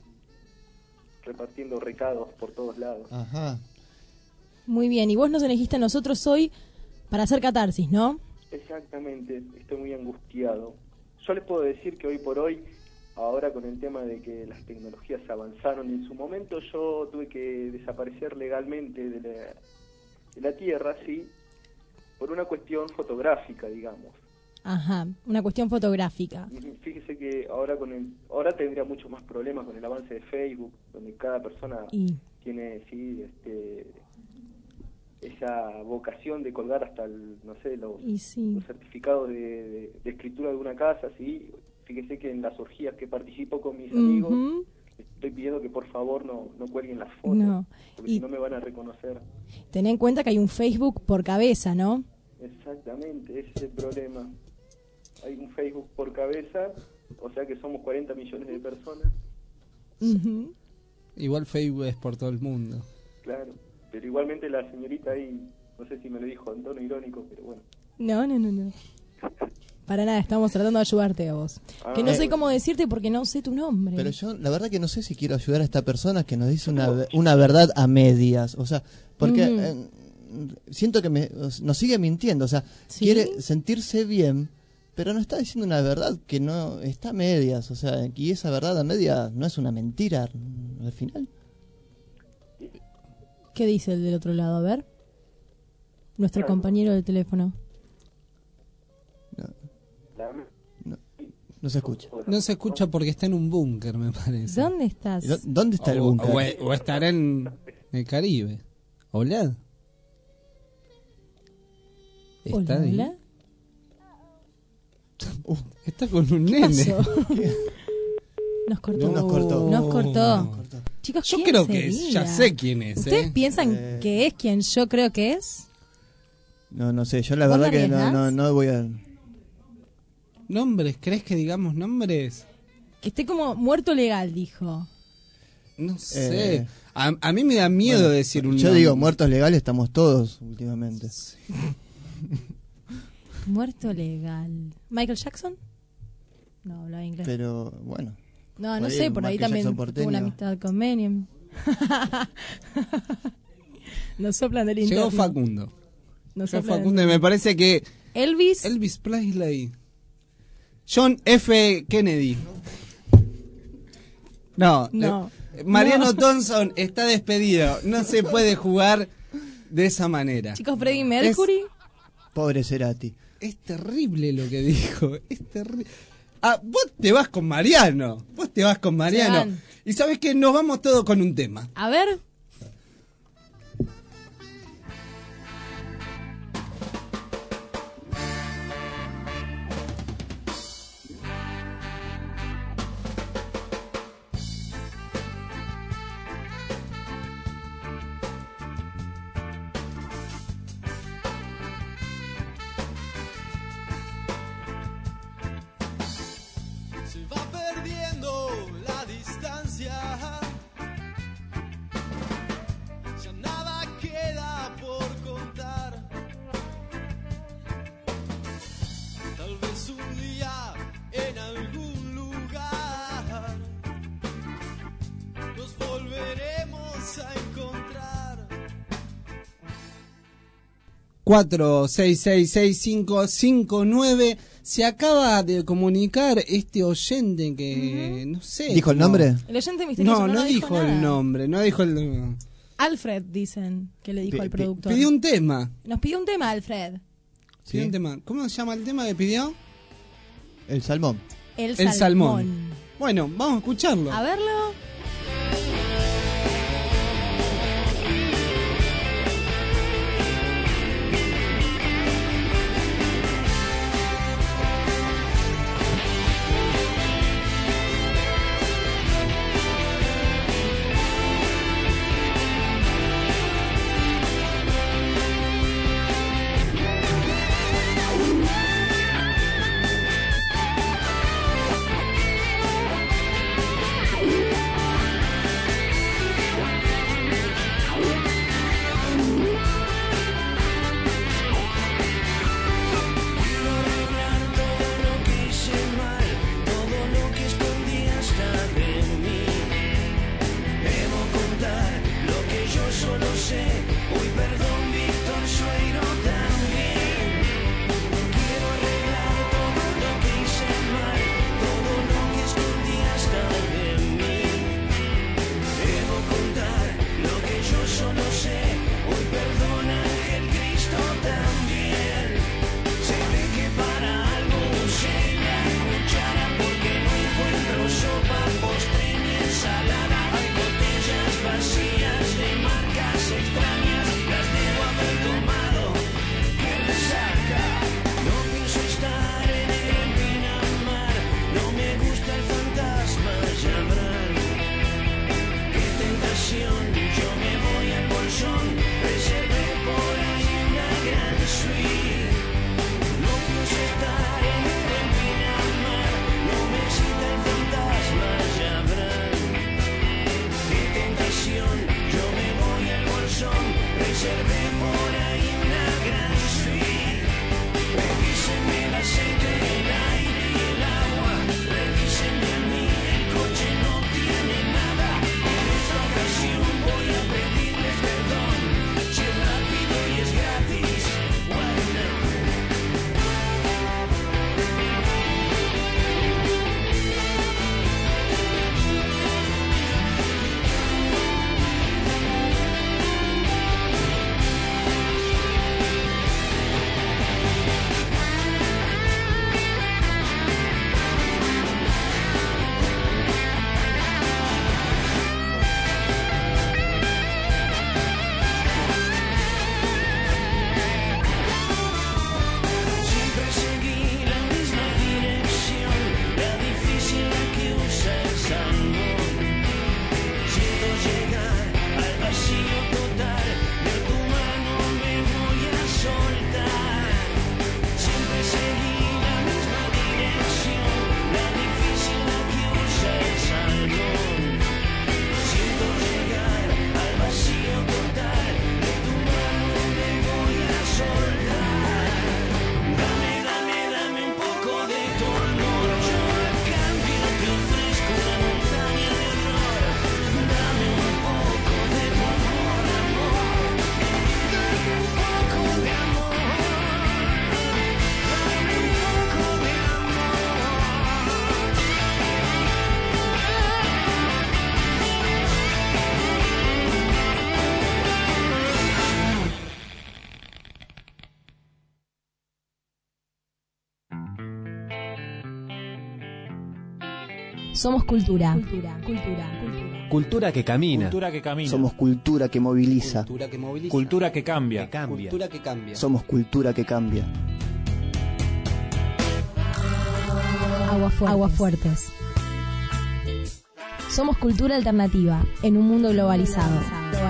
recados por todos lados. Muy bien, y vos nos elegiste a nosotros hoy para hacer catarsis, ¿no? Exactamente, estoy muy angustiado. Yo les puedo decir que hoy por hoy, ahora con el tema de que las tecnologías avanzaron, en su momento yo tuve que desaparecer legalmente de la Tierra, ¿sí? Por una cuestión fotográfica, digamos. Una cuestión fotográfica. Fíjese que ahora tendría muchos más problemas con el avance de Facebook, donde cada persona tiene, sí, esa vocación de colgar hasta los certificados de escritura de una casa, ¿sí? Fíjese que en las orgías que participo con mis amigos, estoy pidiendo que por favor no cuelguen las fotos, porque si no me van a reconocer. Ten en cuenta que hay un Facebook por cabeza, ¿no? Exactamente, ese es el problema. Hay un Facebook por cabeza, o sea que somos 40 millones de personas. Igual Facebook es por todo el mundo. Claro, pero igualmente la señorita ahí, no sé si me lo dijo en tono irónico, pero bueno. No. Para nada, estamos tratando de ayudarte a vos. Que no sé cómo decirte porque no sé tu nombre. Pero yo, la verdad que no sé si quiero ayudar a esta persona que nos dice una verdad a medias. O sea, porque siento que nos sigue mintiendo. O sea, quiere sentirse bien, pero nos está diciendo una verdad que no está a medias. O sea, y esa verdad a medias no es una mentira al final. ¿Qué dice el del otro lado? A ver. Nuestro compañero del teléfono. No se escucha. No se escucha porque está en un búnker, me parece. ¿Dónde estás? ¿Dónde está el búnker? O estará en el Caribe. ¿Hola? ¿Está ahí? ¿Hola? Está con un ¿Qué nene. pasó? Nos cortó. Chicos, yo ¿quién creo sería? que ya sé quién es. ¿Ustedes piensan que es quien yo creo que es? No sé, yo la verdad que no voy a... ¿Nombres? ¿Crees que digamos nombres? Que esté como muerto legal, dijo. No sé. A mí me da miedo decir un Yo nombre. digo, muertos legales estamos todos últimamente. Muerto legal. ¿Michael Jackson? No, hablaba inglés. Pero, bueno. No sé, por ahí también tuvo una amistad con Menem. Nos soplan del interno. Llegó Facundo. Llegó Facundo y me parece que... Elvis Presley. John F. Kennedy. No. Mariano Thompson está despedido. No se puede jugar de esa manera. Chicos, Freddie Mercury. Pobre Cerati. Es terrible lo que dijo. Es terrible. Vos te vas con Mariano. Y sabes que nos vamos todos con un tema. A ver. Cuatro 6665559. Se acaba de comunicar este oyente que no sé. ¿Dijo el nombre? El oyente misterioso no dijo nada. el nombre, no dijo el. Alfred, dicen que le dijo al productor. Pidió un tema. Nos pidió un tema, Alfred. ¿Sí? Pidió un tema. ¿Cómo se llama el tema que pidió? El Salmón. El Salmón. Bueno, vamos a escucharlo. A verlo. Somos cultura. Cultura que camina. Cultura que camina. Somos cultura que moviliza. Cultura que cambia. Cultura que cambia. Somos cultura que cambia. Aguafuertes. Somos cultura alternativa en un mundo globalizado.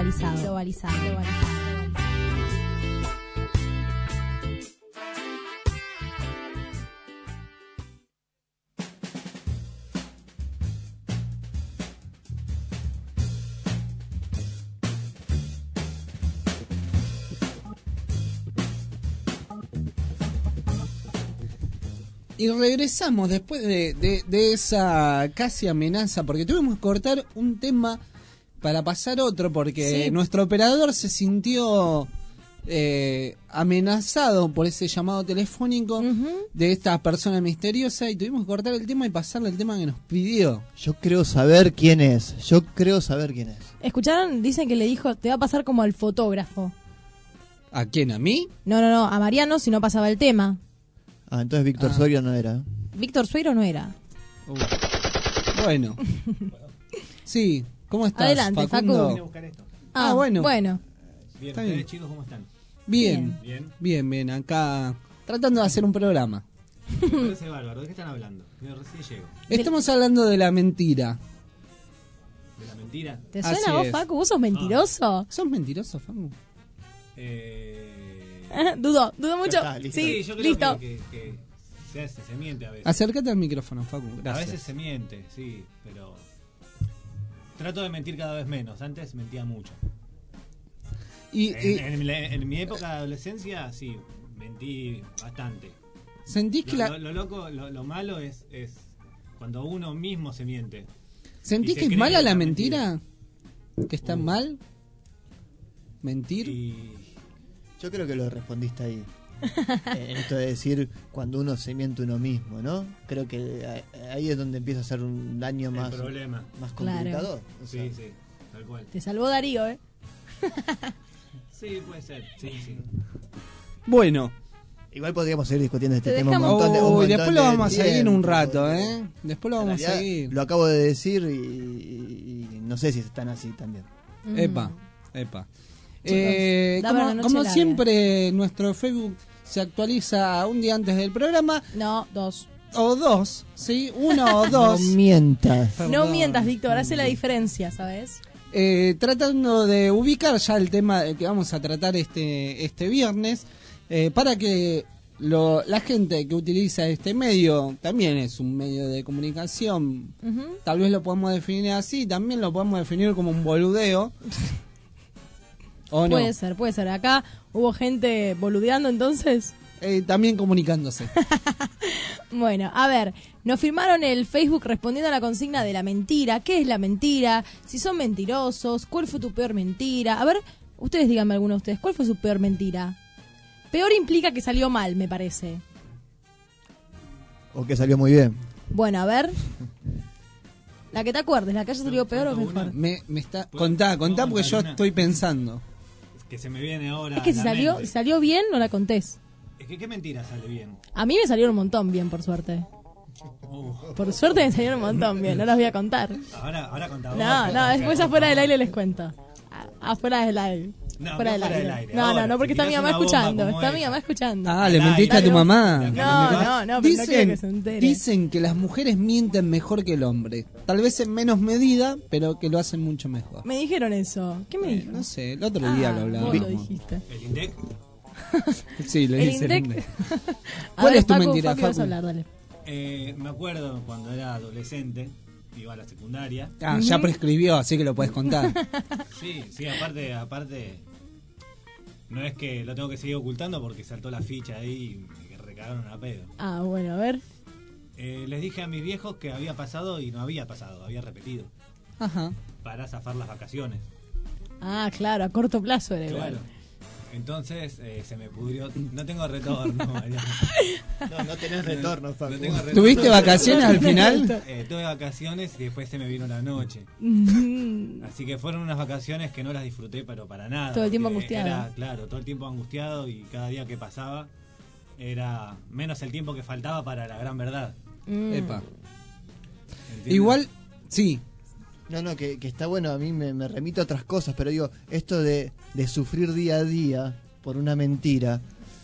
Y regresamos después de esa casi amenaza, porque tuvimos que cortar un tema para pasar otro, porque Sí. nuestro operador se sintió amenazado por ese llamado telefónico de esta persona misteriosa, y tuvimos que cortar el tema y pasarle el tema que nos pidió. Yo creo saber quién es. ¿Escucharon? Dicen que le dijo, te va a pasar como al fotógrafo. ¿A quién? ¿A mí? No, a Mariano si no pasaba el tema. Ah, entonces Víctor Sueiro no era. Víctor Sueiro no era. Bueno. Sí, ¿cómo estás, Adelante, Facundo? Facu. Bueno. Bien, Está ¿ustedes bien. chicos cómo están? Bien, bien, acá tratando de hacer un programa. Me parece bárbaro. ¿De qué están hablando? Yo recién llego. Estamos hablando de la mentira. ¿De la mentira? ¿Te suena Así vos, es. Facu? ¿Vos sos mentiroso? ¿Sos mentiroso, Facu? Dudo mucho. Ya está, listo. Sí, yo creo listo. que se miente a veces. Acércate al micrófono, Facu. A Gracias. veces se miente, sí, pero trato de mentir cada vez menos. Antes mentía mucho. En mi época de adolescencia, sí, mentí bastante. ¿Sentís que Lo loco, lo malo es cuando uno mismo se miente. ¿Sentís Y se que es cree mala la esa mentira? ¿Que está mal? ¿Mentir? Yo creo que lo respondiste ahí. Esto de decir cuando uno se miente uno mismo, ¿no? Creo que ahí es donde empieza a ser un daño más problema. más Claro. complicado. O sea, Sí, tal cual. Te salvó Darío, ¿eh? Sí, puede ser, sí. Bueno. Igual podríamos seguir discutiendo este Te tema un dejamos- montón de un Uy, montón después lo de vamos a seguir tiempo, un rato, porque ¿eh? Después lo en vamos a realidad seguir. Lo acabo de decir y no sé si están así también. Epa. Chicos, dame una noche Como larga. siempre, nuestro Facebook se actualiza un día antes del programa. No, 2. O 2, ¿sí? 1 o 2. No mientas. No mientas, Víctor, hace la diferencia, ¿sabes? Tratando de ubicar ya el tema que vamos a tratar este viernes, para que la gente que utiliza este medio, también es un medio de comunicación, tal vez lo podemos definir así, también lo podemos definir como un boludeo. ¿O no? Puede ser. Acá hubo gente boludeando entonces. También comunicándose. Bueno, a ver, nos firmaron el Facebook respondiendo a la consigna de la mentira. ¿Qué es la mentira? Si son mentirosos, ¿cuál fue tu peor mentira? A ver, ustedes díganme alguno de ustedes, ¿cuál fue su peor mentira? Peor implica que salió mal, me parece. O que salió muy bien. Bueno, a ver. La que te acuerdes, la que haya salido peor o mejor. Me está... Contá porque yo estoy pensando. Que se me viene ahora. Es que a si la mente. salió bien, no la contés. Es que qué mentira sale bien. A mí me salieron un montón bien, por suerte. Por suerte me salieron un montón bien, no las voy a contar. Ahora contá vos. No, después afuera del aire les cuento. Afuera del aire. No, fuera del fuera aire. del aire. No, Ahora, porque si está mi tirás mamá una bomba escuchando. como Está mi esa. mamá escuchando. Ah, le mentiste a tu mamá. No, pero no quiero que se entere. Dicen que las mujeres mienten mejor que el hombre. Tal vez en menos medida, pero que lo hacen mucho mejor. Me dijeron eso. ¿Qué me dijo? No sé, el otro día lo hablábamos. Vos lo dijiste. ¿El INDEC? Sí, lo El hice. INDEC. ¿Cuál es tu Facu, mentira, Facu? Vas a Facu? hablar, dale. Me acuerdo cuando era adolescente, iba a la secundaria. Ah, ya prescribió, así que lo puedes contar. Sí, aparte no es que lo tengo que seguir ocultando porque saltó la ficha ahí y me recagaron a pedo. Ah, bueno, a ver. Les dije a mis viejos que había pasado y no había pasado, había repetido. Ajá. Para zafar las vacaciones. Ah, claro, a corto plazo era igual. Claro. Entonces se me pudrió. No tengo retorno, Mariano. No tenés retorno, Facu. No tengo retorno. ¿Tuviste vacaciones al final? Tuve vacaciones y después se me vino la noche. Así que fueron unas vacaciones que no las disfruté, pero para nada. Todo el tiempo porque angustiado. Claro, todo el tiempo angustiado y cada día que pasaba era menos el tiempo que faltaba para la gran verdad. Epa. ¿Entiendes? Igual, sí. No, que está bueno, a mí me remito a otras cosas, pero digo, esto de sufrir día a día por una mentira,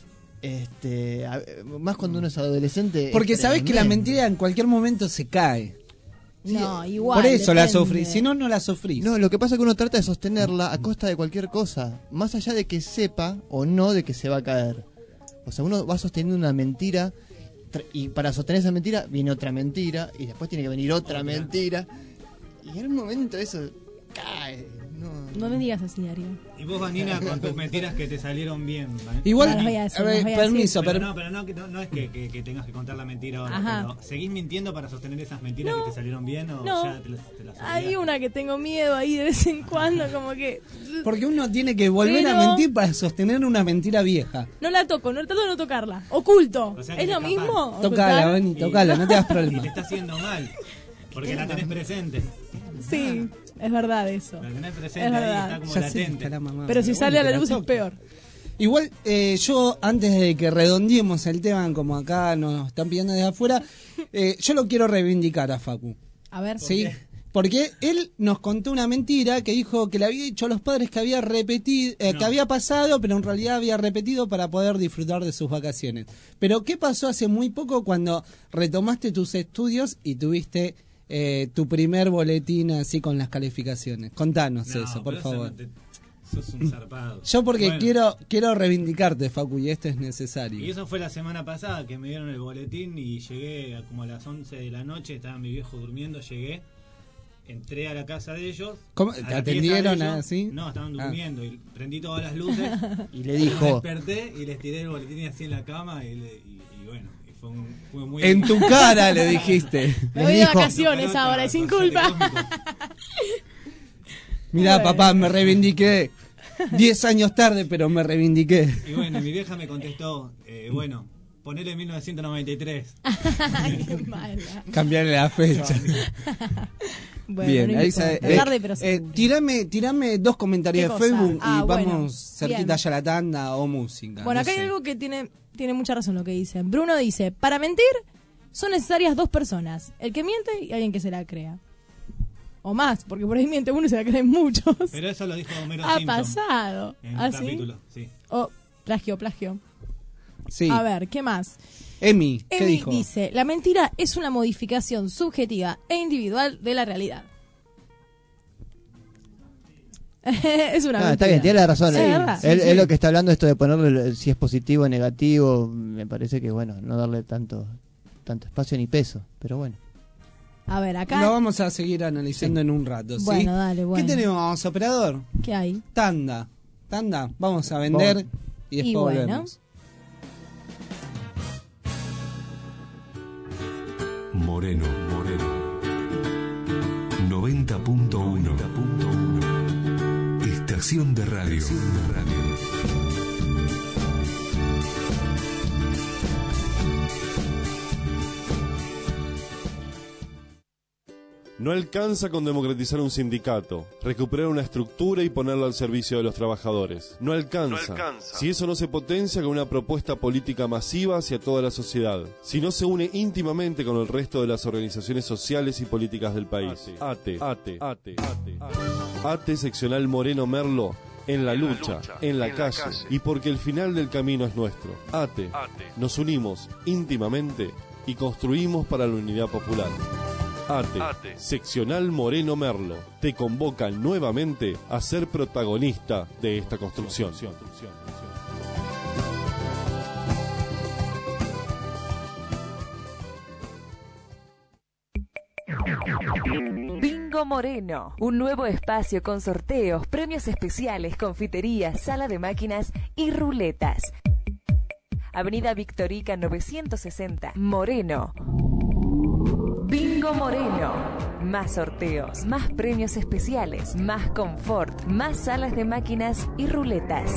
más cuando uno es adolescente... Porque sabés que la mentira en cualquier momento se cae. No, igual. Por eso depende. la sufrís, si no, no la sufrís. No, lo que pasa es que uno trata de sostenerla a costa de cualquier cosa, más allá de que sepa o no de que se va a caer. O sea, uno va sosteniendo una mentira y para sostener esa mentira viene otra mentira y después tiene que venir otra mentira y en un momento eso cae. No me digas así, Darío. Y vos, Vanina, con tus mentiras que te salieron bien. Igual, No las voy a decir, a ver, no las voy a permiso, Pero no es que tengas que contar la mentira ahora. Ajá. Pero ¿seguís mintiendo para sostener esas mentiras que te salieron bien o No. ya te las Hay una que tengo miedo ahí de vez en cuando, como que... Porque uno tiene que volver Pero- a mentir para sostener una mentira vieja. No la toco, no trato de no tocarla. Oculto. O sea que ¿Es lo capaz- mismo? Tocala, ¿Ocultar? Vani, tocala, no te hagas Y te problema. está haciendo mal. Porque la tenés presente. Sí, es verdad eso. La tenés Es presente ahí, verdad. está como Ya sé, latente. está la mamá. Pero si Bueno, sale a que la la luz es toque. peor. Igual, yo, antes de que redondeemos el tema, como acá nos están pidiendo desde afuera, yo lo quiero reivindicar a Facu. A ver. ¿Sí? Porque él nos contó una mentira que dijo que le había dicho a los padres que había repetido, que había pasado, pero en realidad había repetido para poder disfrutar de sus vacaciones. Pero ¿qué pasó hace muy poco cuando retomaste tus estudios y tuviste tu primer boletín así con las calificaciones? Contanos No, eso, por pero eso favor. no sos un zarpado. Yo porque Bueno, quiero reivindicarte, Facu, y esto es Y necesario. eso fue la semana pasada que me dieron el boletín y llegué como a las 11 de la noche, estaba mi viejo durmiendo, llegué, entré a la casa de ellos. ¿Cómo? a ¿Te la pieza atendieron de ellos. así? No, estaban Ah. durmiendo y prendí todas las luces. Y le dijo... Me desperté y les tiré el boletín así en la cama y bueno, y fue muy... En tu cara le dijiste. Me voy de dijo- vacaciones ahora, y sin culpa. Mirá, Bueno. papá, me reivindiqué. 10 años tarde, pero me reivindiqué. Y bueno, mi vieja me contestó, bueno, ponele 1993. Qué mala. Cambiarle la fecha. Bueno, Bien, no ahí importa. sabe- Tarde, pero seguro. tirame 2 comentarios ¿Qué de cosa? Facebook Ah, y bueno, vamos cerquita bien. ya a la tanda o música. Bueno, no acá sé. hay algo que tiene mucha razón lo que dice. Bruno dice, para mentir son necesarias 2 personas. El que miente y alguien que se la crea. O más, porque por ahí miente uno y se la creen muchos. Pero eso lo dijo Homero Ha Simpson. pasado. En un ¿Ah, sí? capítulo, sí. Oh, plagio. Sí. A ver, ¿qué más? Emi, ¿qué Emi dijo? dice, la mentira es una modificación subjetiva e individual de la realidad. Es una mentira. está bien, tiene la razón. Sí, es verdad. Él lo que está hablando esto de ponerle si es positivo o negativo, me parece que bueno, no darle tanto espacio ni peso, pero bueno. A ver, acá... Lo vamos a seguir analizando en un rato, ¿sí? Bueno, dale, bueno. ¿Qué tenemos, operador? ¿Qué hay? Tanda. Vamos a vender y después Y bueno. volvemos. Moreno. 90.1. Estación de radio. No alcanza con democratizar un sindicato, recuperar una estructura y ponerla al servicio de los trabajadores. No alcanza. Si eso no se potencia con una propuesta política masiva hacia toda la sociedad. Si no se une íntimamente con el resto de las organizaciones sociales y políticas del país. ATE seccional Moreno Merlo. En la lucha, en la calle, y porque el final del camino es nuestro. ATE. Nos unimos íntimamente y construimos para la unidad popular. ATE, seccional Moreno Merlo, te convoca nuevamente a ser protagonista de esta construcción. Bingo Moreno, un nuevo espacio con sorteos, premios especiales, confiterías, sala de máquinas y ruletas. Avenida Victorica 960, Moreno. Bingo Moreno. Más sorteos, más premios especiales, más confort, más salas de máquinas y ruletas.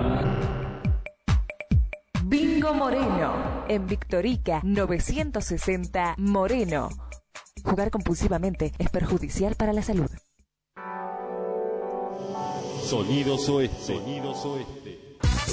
Bingo Moreno. En Victorica 960, Moreno. Jugar compulsivamente es perjudicial para la salud. Sonidos Oeste.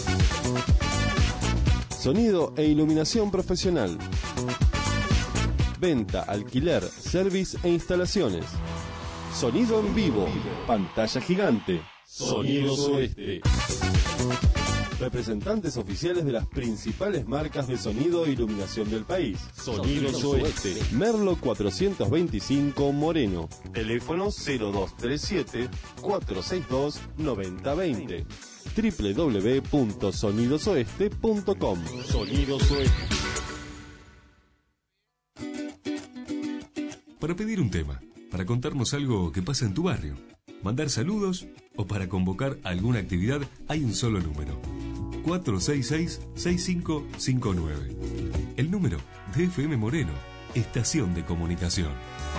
Sonido e iluminación profesional. venta, alquiler, service e instalaciones. Sonido en vivo, pantalla gigante, Sonidos Oeste. Representantes oficiales de las principales marcas de sonido e iluminación del país. Sonidos Oeste. Merlo 425 Moreno. Teléfono 0237-462-9020. www.sonidosoeste.com. Sonidos Oeste. Para pedir un tema, para contarnos algo que pasa en tu barrio, mandar saludos o para convocar alguna actividad, hay un solo número: 466-6559. El número de FM Moreno, estación de comunicación.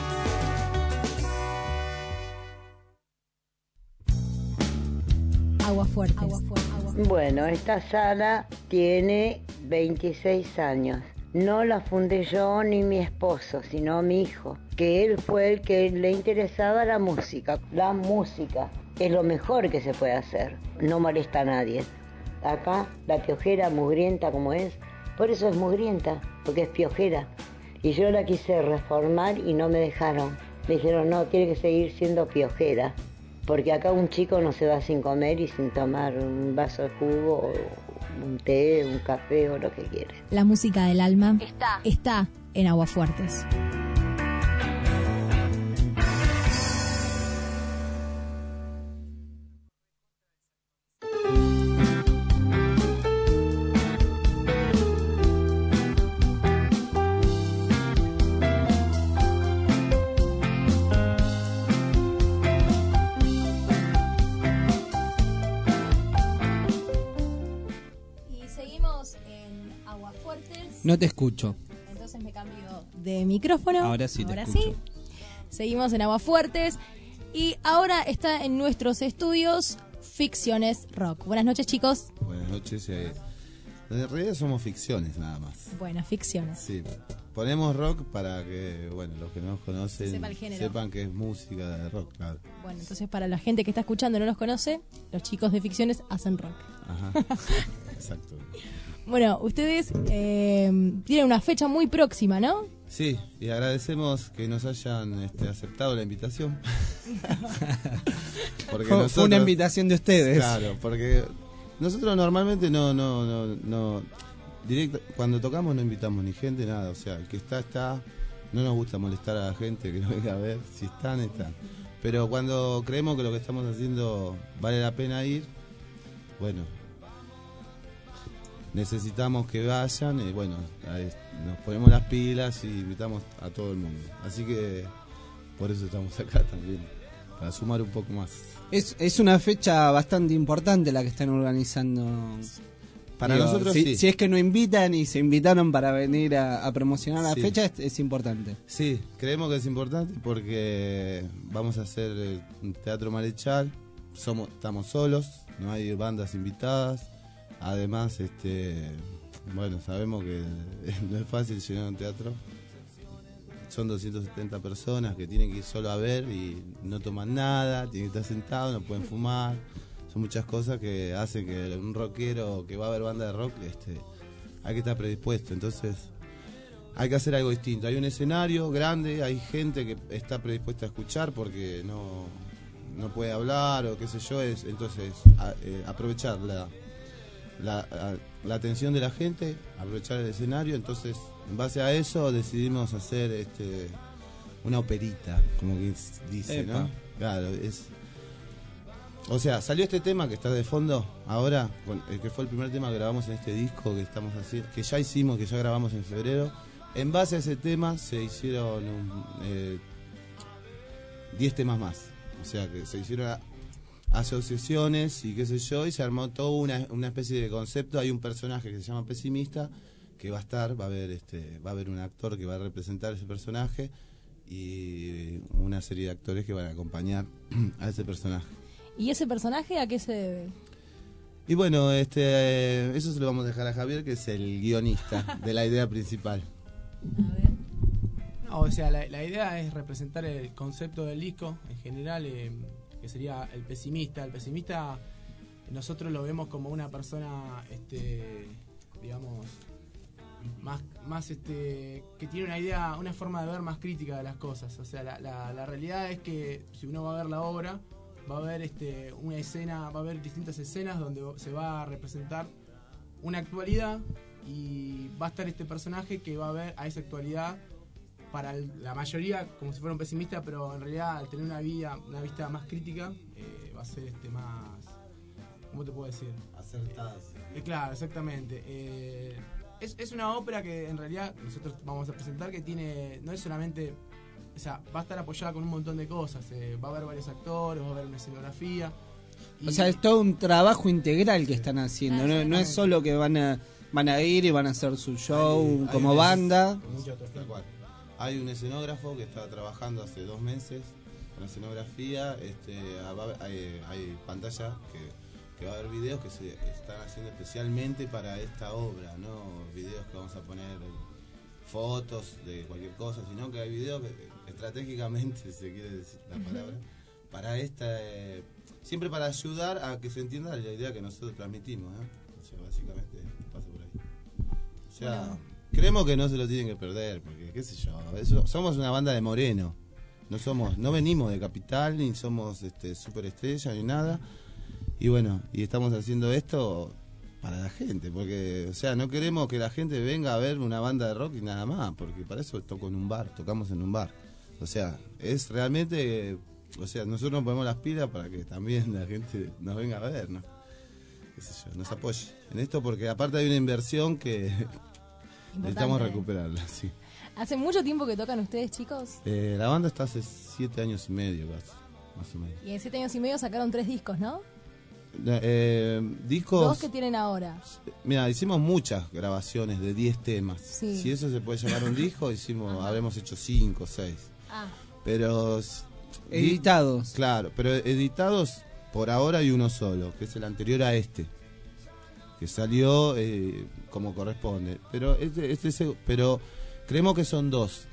Aguafuertes. Bueno, esta sala tiene 26 años. No la fundé yo ni mi esposo, sino mi hijo, que él fue el que le interesaba la música. La música es lo mejor que se puede hacer, no molesta a nadie. Acá la piojera mugrienta como es, por eso es mugrienta, porque es piojera. Y yo la quise reformar y no me dejaron. Me dijeron, no, tiene que seguir siendo piojera, porque acá un chico no se va sin comer y sin tomar un vaso de jugo o un té, un café o lo que quiere. La música del alma está en Aguafuertes. No te escucho. Entonces me cambio de micrófono. Ahora sí te escucho. Seguimos en Aguafuertes. Y ahora está en nuestros estudios Ficciones Rock. Buenas noches, chicos. Buenas noches. En realidad somos ficciones nada más. Buenas, ficciones. Sí. Ponemos rock para que, bueno, los que no nos conocen sepan que es música de rock, claro. Bueno, entonces para la gente que está escuchando y no los conoce, los chicos de Ficciones hacen rock. Ajá. Exacto. Bueno, ustedes tienen una fecha muy próxima, ¿no? Sí, y agradecemos que nos hayan aceptado la invitación. Porque fue una invitación de ustedes. Claro, porque nosotros normalmente cuando tocamos no invitamos ni gente, nada. O sea, el que está. No nos gusta molestar a la gente que no venga a ver. Si están. Pero cuando creemos que lo que estamos haciendo vale la pena ir, bueno, necesitamos que vayan y bueno, nos ponemos las pilas y invitamos a todo el mundo. Así que por eso estamos acá también, para sumar un poco más. Es una fecha bastante importante la que están organizando. Para nosotros sí. Si es que nos invitan y se invitaron para venir a promocionar la fecha, es importante. Sí, creemos que es importante porque vamos a hacer un teatro Marechal, estamos solos, no hay bandas invitadas. Además, bueno, sabemos que no es fácil llenar un teatro. Son 270 personas que tienen que ir solo a ver y no toman nada, tienen que estar sentados, no pueden fumar. Son muchas cosas que hacen que un rockero que va a ver banda de rock, hay que estar predispuesto. Entonces, hay que hacer algo distinto. Hay un escenario grande, hay gente que está predispuesta a escuchar porque no puede hablar o qué sé yo. Entonces, aprovechar la atención de la gente, aprovechar el escenario. Entonces, en base a eso decidimos hacer una operita, como que dice, ¿no? Claro, o sea, salió este tema que está de fondo ahora, que fue el primer tema que grabamos en este disco que estamos haciendo, que ya hicimos, que ya grabamos en febrero. En base a ese tema se hicieron 10 temas más. O sea, que se hicieron asociaciones y qué sé yo, y se armó toda una especie de concepto. Hay un personaje que se llama Pesimista que va a haber un actor que va a representar ese personaje y una serie de actores que van a acompañar a ese personaje. ¿Y ese personaje a qué se debe? Y bueno, eso se lo vamos a dejar a Javier, que es el guionista de la idea principal. A ver. No, o sea, la idea es representar el concepto del disco en general, que sería el pesimista. El pesimista nosotros lo vemos como una persona, digamos, que tiene una idea, una forma de ver más crítica de las cosas. O sea, la realidad es que si uno va a ver la obra, va a ver una escena, va a haber distintas escenas donde se va a representar una actualidad y va a estar este personaje que va a ver a esa actualidad para la mayoría como si fuera un pesimista, pero en realidad al tener una vista más crítica va a ser más, ¿cómo te puedo decir? Acertadas. Claro, exactamente. Es una ópera que en realidad nosotros vamos a presentar que tiene, no es solamente, o sea, va a estar apoyada con un montón de cosas, va a haber varios actores, va a haber una escenografía. O sea, es todo un trabajo integral que están haciendo, no es solo que van a ir y van a hacer su show como banda. Tal cual. Hay un escenógrafo que está trabajando hace 2 meses con la escenografía, hay pantalla que va a haber videos que se están haciendo especialmente para esta obra, no videos que vamos a poner fotos de cualquier cosa, sino que hay videos que estratégicamente, si se quiere decir la palabra, para siempre para ayudar a que se entienda la idea que nosotros transmitimos, ¿eh? O sea, básicamente pasa por ahí. O sea, creemos que no se lo tienen que perder, porque qué sé yo, somos una banda de Moreno, no venimos de Capital, ni somos superestrella ni nada. Y bueno, y estamos haciendo esto para la gente, porque, o sea, no queremos que la gente venga a ver una banda de rock y nada más, porque para eso tocamos en un bar. O sea, es realmente, o sea, nosotros nos ponemos las pilas para que también la gente nos venga a ver, ¿no? Qué sé yo, nos apoye en esto, porque aparte hay una inversión que necesitamos recuperarla, sí. ¿Hace mucho tiempo que tocan ustedes, chicos? La banda está hace 7 años y medio casi, más o menos. Y en 7 años y medio sacaron 3 discos, ¿no? Discos. 2 que tienen ahora. Mira, hicimos muchas grabaciones de 10 temas. Sí. Si eso se puede llamar un disco, habremos hecho 5 o 6. Pero editados. Claro, pero editados por ahora hay uno solo, que es el anterior a este, que salió como corresponde. Pero pero creemos que son 2.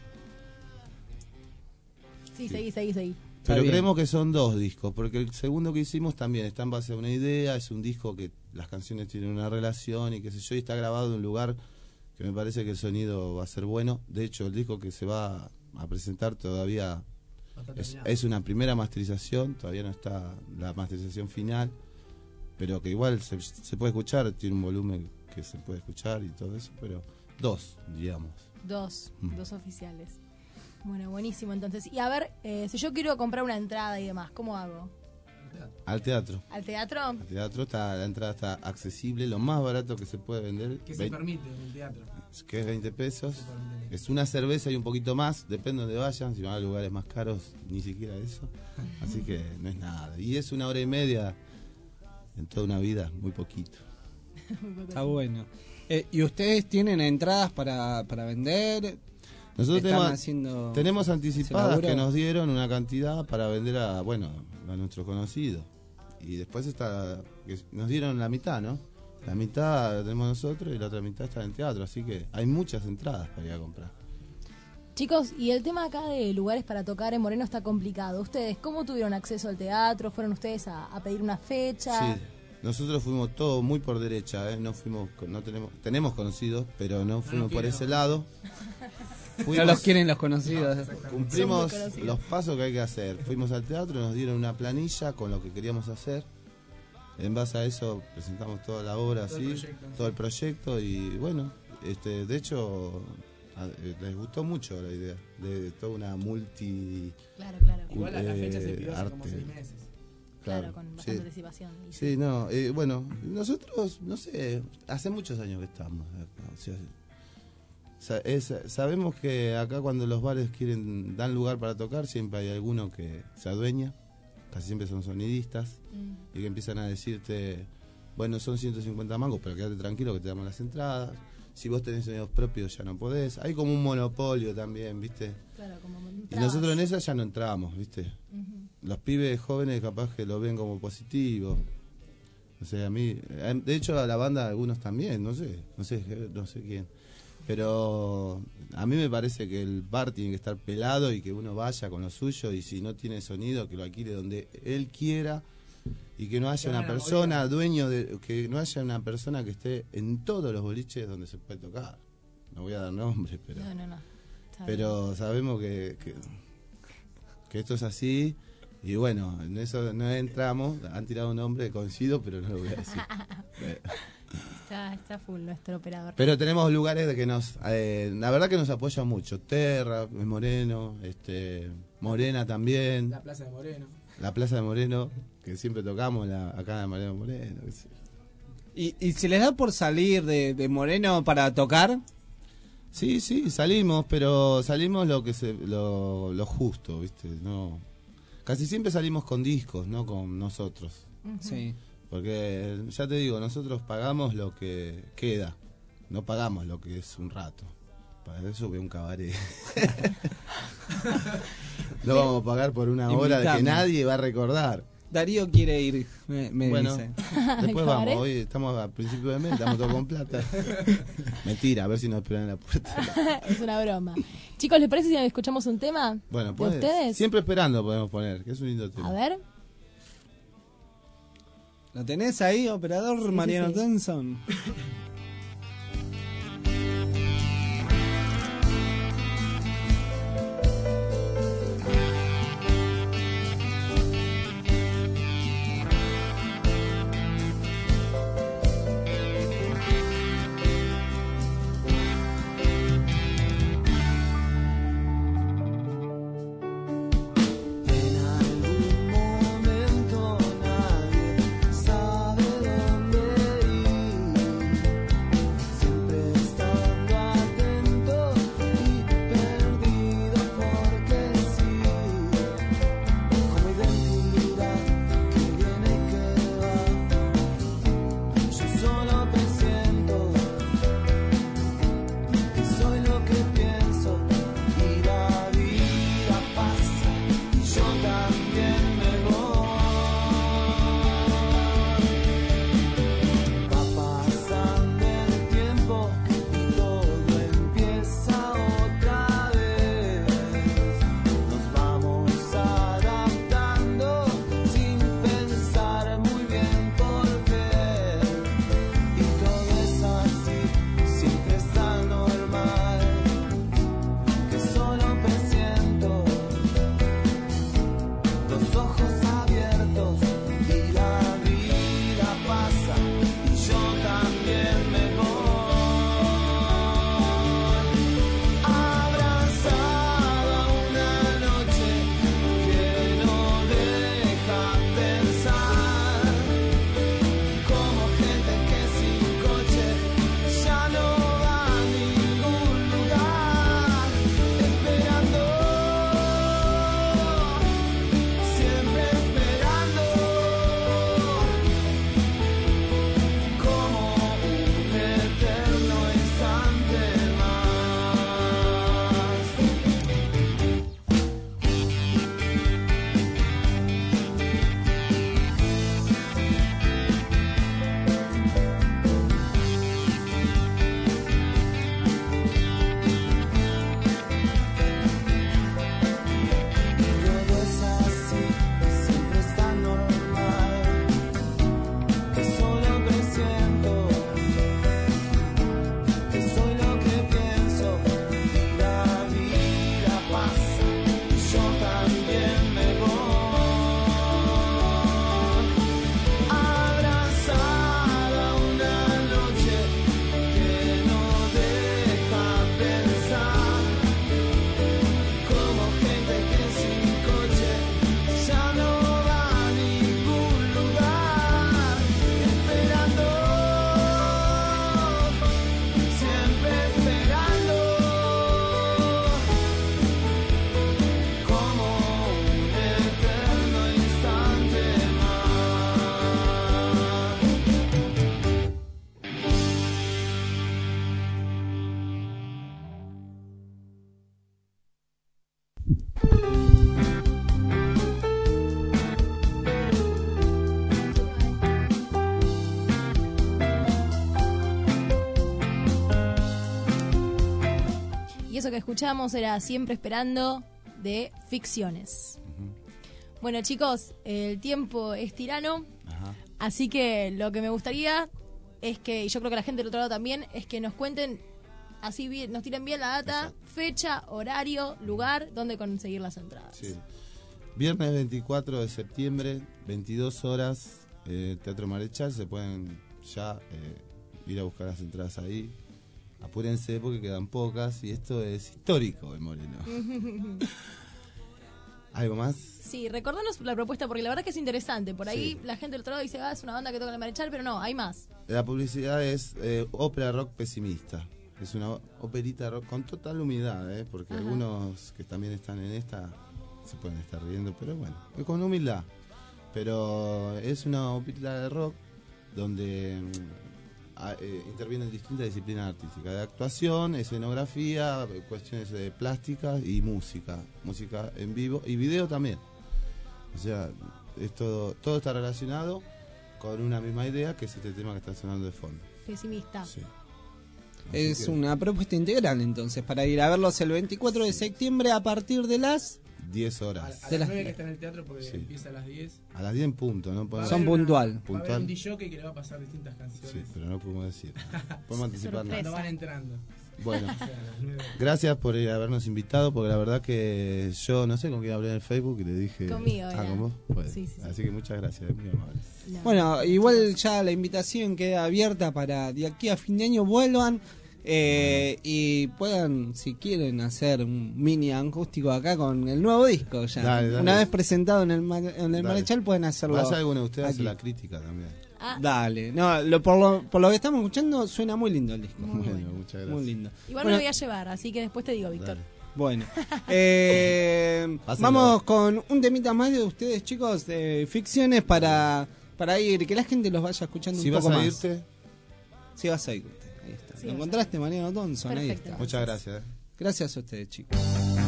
Sí, seguí. Pero creemos que son 2 discos, porque el segundo que hicimos también está en base a una idea, es un disco que las canciones tienen una relación y qué sé yo, y está grabado en un lugar que me parece que el sonido va a ser bueno. De hecho, el disco que se va a presentar todavía es una primera masterización, todavía no está la masterización final, pero que igual se puede escuchar, tiene un volumen que se puede escuchar y todo eso, pero 2, digamos. 2 oficiales. Bueno, buenísimo entonces. Y a ver, si yo quiero comprar una entrada y demás, ¿cómo hago? Al teatro. ¿Al teatro? Al teatro la entrada está accesible, lo más barato que se puede vender. ¿Qué se permite en el teatro? Que es 20 pesos. Es una cerveza y un poquito más, depende de donde vayan. Si van a lugares más caros, ni siquiera eso. Así que no es nada. Y es 1 hora y media en toda una vida, muy poquito. Está bueno. ¿Y ustedes tienen entradas para vender? Nosotros tenemos anticipadas que nos dieron una cantidad para vender a nuestros conocidos. Y después que nos dieron la mitad, ¿no? La mitad la tenemos nosotros y la otra mitad está en el teatro. Así que hay muchas entradas para ir a comprar. Chicos, y el tema acá de lugares para tocar en Moreno está complicado. ¿Ustedes cómo tuvieron acceso al teatro? ¿Fueron ustedes a pedir una fecha? Sí, nosotros fuimos todo muy por derecha, tenemos conocidos, pero no fuimos por ese lado. No los quieren los conocidos. Cumplimos los pasos que hay que hacer. Fuimos al teatro, nos dieron una planilla con lo que queríamos hacer. En base a eso presentamos toda la obra, todo el proyecto y bueno, de hecho les gustó mucho la idea de toda una multi. Claro. Igual la fecha se pidió hace como 6 meses. Claro, con bastante anticipación. Sí, bueno, nosotros, no sé, hace muchos años que estamos acá, sabemos que acá cuando los bares dan lugar para tocar, siempre hay alguno que se adueña, casi siempre son sonidistas, y que empiezan a decirte, bueno, son 150 mangos, pero quédate tranquilo que te damos las entradas. Si vos tenés sonidos propios ya no podés. Hay como un monopolio también, ¿viste? Claro, como y nosotros en esa ya no entramos, ¿viste? Los pibes jóvenes capaz que lo ven como positivo. O sea, a mí, de hecho a la banda algunos también, no sé quién. Pero a mí me parece que el bar tiene que estar pelado y que uno vaya con lo suyo, y si no tiene sonido que lo alquile donde él quiera, y que no haya una persona que no haya una persona que esté en todos los boliches donde se puede tocar. no voy a dar nombres, pero No. pero sabemos que esto es así. Y bueno, en eso no entramos. Han tirado un nombre, coincido, pero no lo voy a decir. Está full nuestro operador. Pero tenemos lugares de que la verdad que nos apoya mucho. Terra, Moreno, Morena también. La Plaza de Moreno. La Plaza de Moreno, que siempre tocamos acá en Mariano Moreno. ¿Y se les da por salir de Moreno para tocar? Sí, salimos, pero salimos lo justo, ¿viste? No, casi siempre salimos con discos, no con nosotros. Sí. Porque, ya te digo, nosotros pagamos lo que queda, no pagamos lo que es un rato. Para eso veo un cabaret. No vamos a pagar por una hora de que nadie va a recordar. Darío quiere ir, me dice. Después vamos, hoy estamos a principio de mes, estamos todos con plata. Mentira, a ver si nos esperan en la puerta. Es una broma. Chicos, ¿les parece si escuchamos un tema? Bueno, ¿de ustedes? Siempre esperando podemos poner, que es un lindo tema. A ver. ¿Lo tenés ahí, operador? Sí, Mariano Tenson. Eso que escuchamos era Siempre Esperando de Ficciones. Bueno, chicos, el tiempo es tirano. Así que lo que me gustaría es que, y yo creo que la gente del otro lado también, es que nos cuenten Así nos tiran bien la data, fecha, horario, lugar, donde conseguir las entradas. Sí. Viernes 24 de septiembre, 22 horas, Teatro Marechal. Se pueden ya ir a buscar las entradas ahí. Apúrense porque quedan pocas y esto es histórico en Moreno. ¿Algo más? Sí, recordanos la propuesta porque la verdad que es interesante. Por ahí la gente del otro lado dice, es una banda que toca en el Marechal, pero no, hay más. La publicidad es ópera rock pesimista. Es una operita rock con total humildad, porque algunos que también están en esta se pueden estar riendo, pero bueno, con humildad. Pero es una operita de rock donde intervienen distintas disciplinas artísticas, de actuación, escenografía, cuestiones de plástica y música en vivo y video también. O sea, todo está relacionado con una misma idea, que es este tema que está sonando de fondo. Pesimista. Sí. Es una propuesta integral entonces para ir a verlos el 24 de septiembre a partir de las 10 horas. A las 9 que está en el teatro porque empieza a las 10. A las 10 en punto, ¿no? Son puntual. Va a haber un DJ que le va a pasar distintas canciones. Sí, pero no podemos decir. Podemos anticipar nada. No van entrando. Bueno, gracias por habernos invitado, porque la verdad que yo no sé con quién hablé en el Facebook y le dije... Conmigo, ¿con vos? Pues, sí. Así que muchas gracias, muy amables. No. Bueno, igual ya la invitación queda abierta para de aquí a fin de año vuelvan y puedan, si quieren, hacer un mini acústico acá con el nuevo disco ya. Dale. Una vez presentado en el Marechal pueden hacerlo. Vaya alguno de ustedes aquí. hace la crítica también. Dale, no, por lo que estamos escuchando suena muy lindo el disco. Bueno, muchas gracias. Muy lindo. Igual me lo voy a llevar, así que después te digo, Víctor. Dale. Bueno, vamos con un temita más de ustedes, chicos, de ficciones para ir, que la gente los vaya escuchando un poco más. ¿Si vas a irte? Sí, vas a irte. Ahí está. Sí, ¿Lo encontraste, Mariano Thompson? Ahí Perfecto. está. Muchas gracias. Gracias a ustedes, chicos.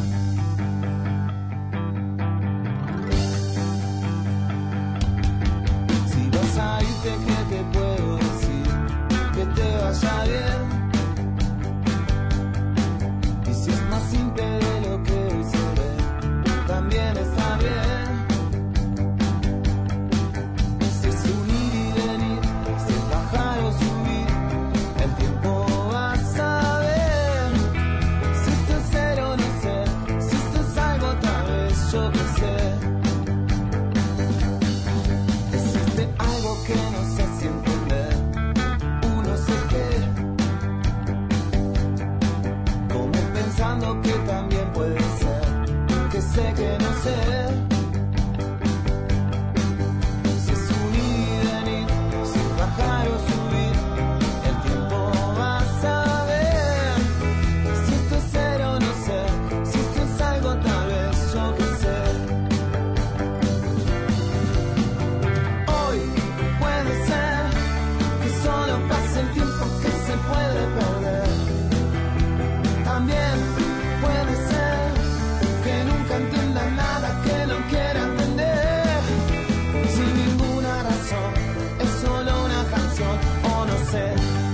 Si vas a irte, ¿qué te puedo decir? Que te vaya bien. Y si es más simple de lo que hoy se ve, también está bien. Si es un ir y venir, si es bajar o subir, el tiempo va a saber. Si esto es cero, no sé. Si esto es algo, tal vez yo que sé. Existe algo que no sé si entender. Uno sé qué. Como pensando que también puede ser. Que sé que no sé. Si es un ir y venir, si es bajar o subir, el tiempo va a saber. Si esto es cero, no sé. Si esto es algo, tal vez yo que sé. Hoy puede ser que solo pase el tiempo que se puede perder. También puede ser que nunca entienda nada que no quiera entender. Sin ninguna razón, es solo una canción o no sé.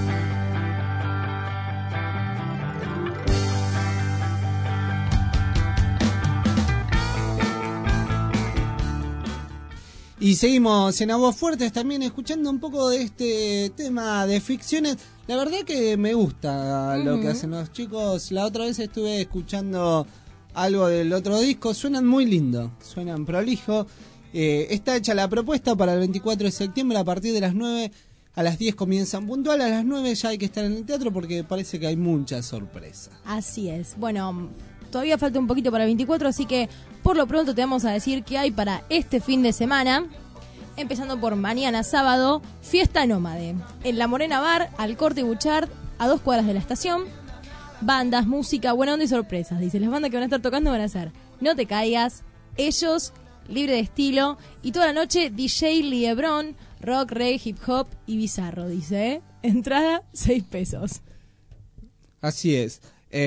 Y seguimos en Aguas Fuertes también escuchando un poco de este tema de ficciones. La verdad que me gusta lo que hacen los chicos. La otra vez estuve escuchando algo del otro disco. Suenan muy lindo, suenan prolijo. Está hecha la propuesta para el 24 de septiembre a partir de las 9. A las 10 comienzan puntual, a las 9 ya hay que estar en el teatro porque parece que hay mucha sorpresa. Así es. Bueno, todavía falta un poquito para el 24, así que por lo pronto te vamos a decir qué hay para este fin de semana. Empezando por mañana sábado, Fiesta Nómade. En La Morena Bar, al Corte Buchard, a 2 cuadras de la estación. Bandas, música, buena onda y sorpresas. Dice, las bandas que van a estar tocando van a ser No Te Caigas, Ellos, Libre de Estilo y toda la noche DJ Liebron, rock, reggae, hip hop y bizarro, dice. Entrada, 6 pesos. Así es.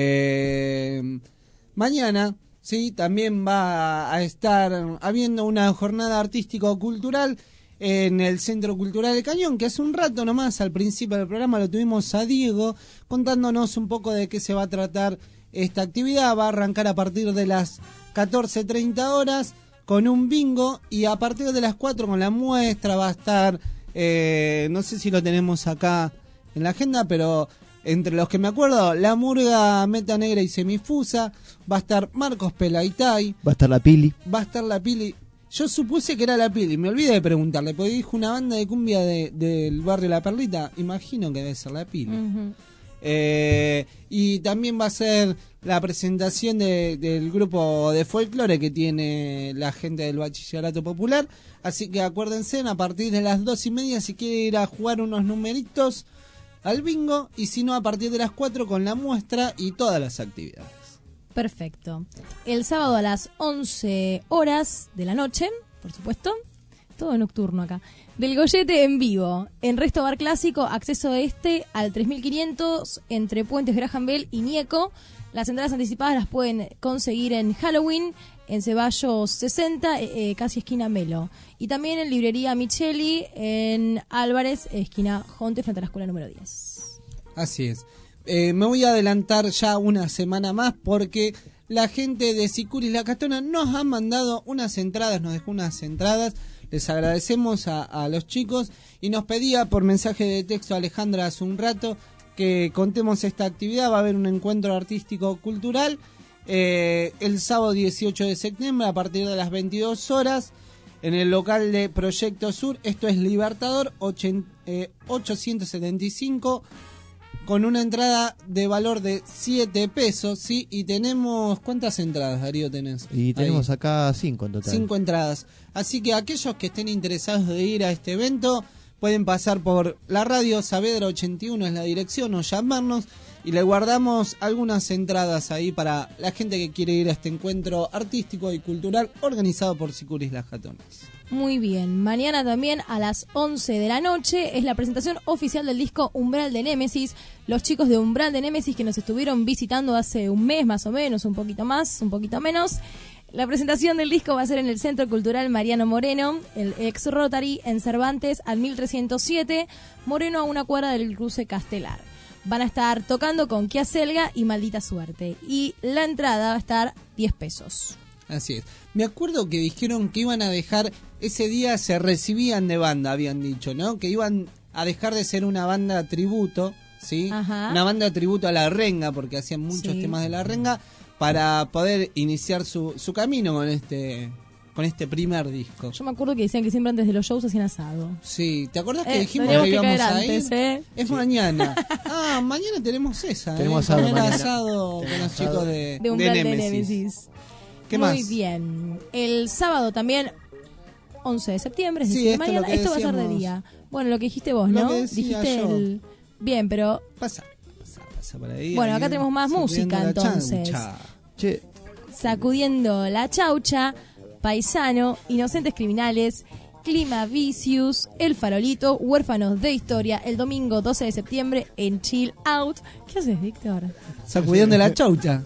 Mañana, sí, también va a estar habiendo una jornada artístico-cultural en el Centro Cultural del Cañón, que hace un rato nomás, al principio del programa, lo tuvimos a Diego contándonos un poco de qué se va a tratar esta actividad. Va a arrancar a partir de las 14:30 horas con un bingo y a partir de las 4 con la muestra va a estar, no sé si lo tenemos acá en la agenda, pero entre los que me acuerdo, La Murga, Meta Negra y Semifusa, va a estar Marcos Pelaitay, Va a estar la Pili. va a estar la Pili. Yo supuse que era la Pili, me olvidé de preguntarle, porque dijo una banda de cumbia del barrio La Perlita, imagino que debe ser la Pili. Ujú. Y también va a ser la presentación del grupo de folclore que tiene la gente del Bachillerato Popular. Así que acuérdense, a partir de las 2:30 si quiere ir a jugar unos numeritos al bingo, y si no, a partir de las 4 con la muestra y todas las actividades. Perfecto. El sábado a las 11 horas de la noche, por supuesto, todo nocturno acá, del Goyete en vivo, en Resto Bar Clásico, acceso al 3500 entre Puentes Graham Bell y Nieco. Las entradas anticipadas las pueden conseguir en Halloween, en Ceballos 60, casi esquina Melo. Y también en Librería Micheli, en Álvarez, esquina Jonte, frente a la escuela número 10. Así es. Me voy a adelantar ya una semana más porque la gente de Sicuris La Casona nos ha mandado unas entradas, nos dejó unas entradas. Les agradecemos a los chicos y nos pedía por mensaje de texto Alejandra hace un rato que contemos esta actividad. Va a haber un encuentro artístico cultural el sábado 18 de septiembre a partir de las 22 horas en el local de Proyecto Sur. Esto es Libertador 875 con una entrada de valor de 7 pesos, ¿sí? Y tenemos... ¿Cuántas entradas, Darío, tenés? Y tenemos ahí acá 5 en total. 5 entradas. Así que aquellos que estén interesados de ir a este evento pueden pasar por la radio, Saavedra 81 es la dirección, o llamarnos y le guardamos algunas entradas ahí para la gente que quiere ir a este encuentro artístico y cultural organizado por Sicuris Las Catonas. Muy bien, mañana también a las 11 de la noche es la presentación oficial del disco Umbral de Némesis. Los chicos de Umbral de Némesis que nos estuvieron visitando hace un mes más o menos, un poquito más, un poquito menos. La presentación del disco va a ser en el Centro Cultural Mariano Moreno, el ex Rotary, en Cervantes al 1307, Moreno a una cuadra del cruce Castelar. Van a estar tocando con Kia Selga y Maldita Suerte. Y la entrada va a estar 10 pesos. Así es. Me acuerdo que dijeron que iban a dejar, ese día se recibían de banda, habían dicho, ¿no? Que iban a dejar de ser una banda tributo, ¿sí? Ajá. Una banda tributo a la renga, porque hacían muchos temas de la renga, para poder iniciar su camino con este primer disco. Yo me acuerdo que decían que siempre antes de los shows hacían asado. Sí, ¿te acordás que dijimos teníamos que íbamos caer a antes, ir? Es Sí. mañana. Mañana tenemos esa. Tenemos asado Mañana mañana. asado con Tenemos los chicos de Umbral de Némesis. Némesis. ¿Qué Muy más? bien. El sábado también, 11 de septiembre, es Sí, decir, esto mañana. lo que Esto va a ser de decíamos. día. Bueno, lo que dijiste vos, Lo ¿no? que decía Dijiste yo. Bien, pero... Pasa por ahí. Bueno, ahí, acá tenemos más sacudiendo música, la entonces. chaucha. Che, Sacudiendo la chaucha, Paisano, Inocentes Criminales, Clima Vicious, El Farolito, Huérfanos de Historia, el domingo 12 de septiembre en Chill Out. ¿Qué haces, Víctor? Sacudiendo la chaucha.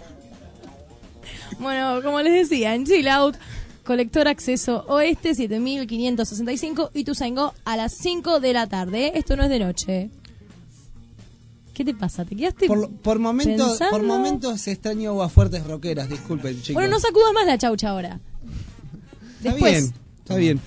Bueno, como les decía, en Chill Out, Colector Acceso Oeste 7565 y Tuzaingó a las 5 de la tarde. Esto no es de noche. ¿Qué te pasa? ¿Te quedaste Por momentos extraño aguafuertes rockeras, disculpen, chicos. Bueno, no sacudas más la chaucha ahora. Está Después. bien, está bien.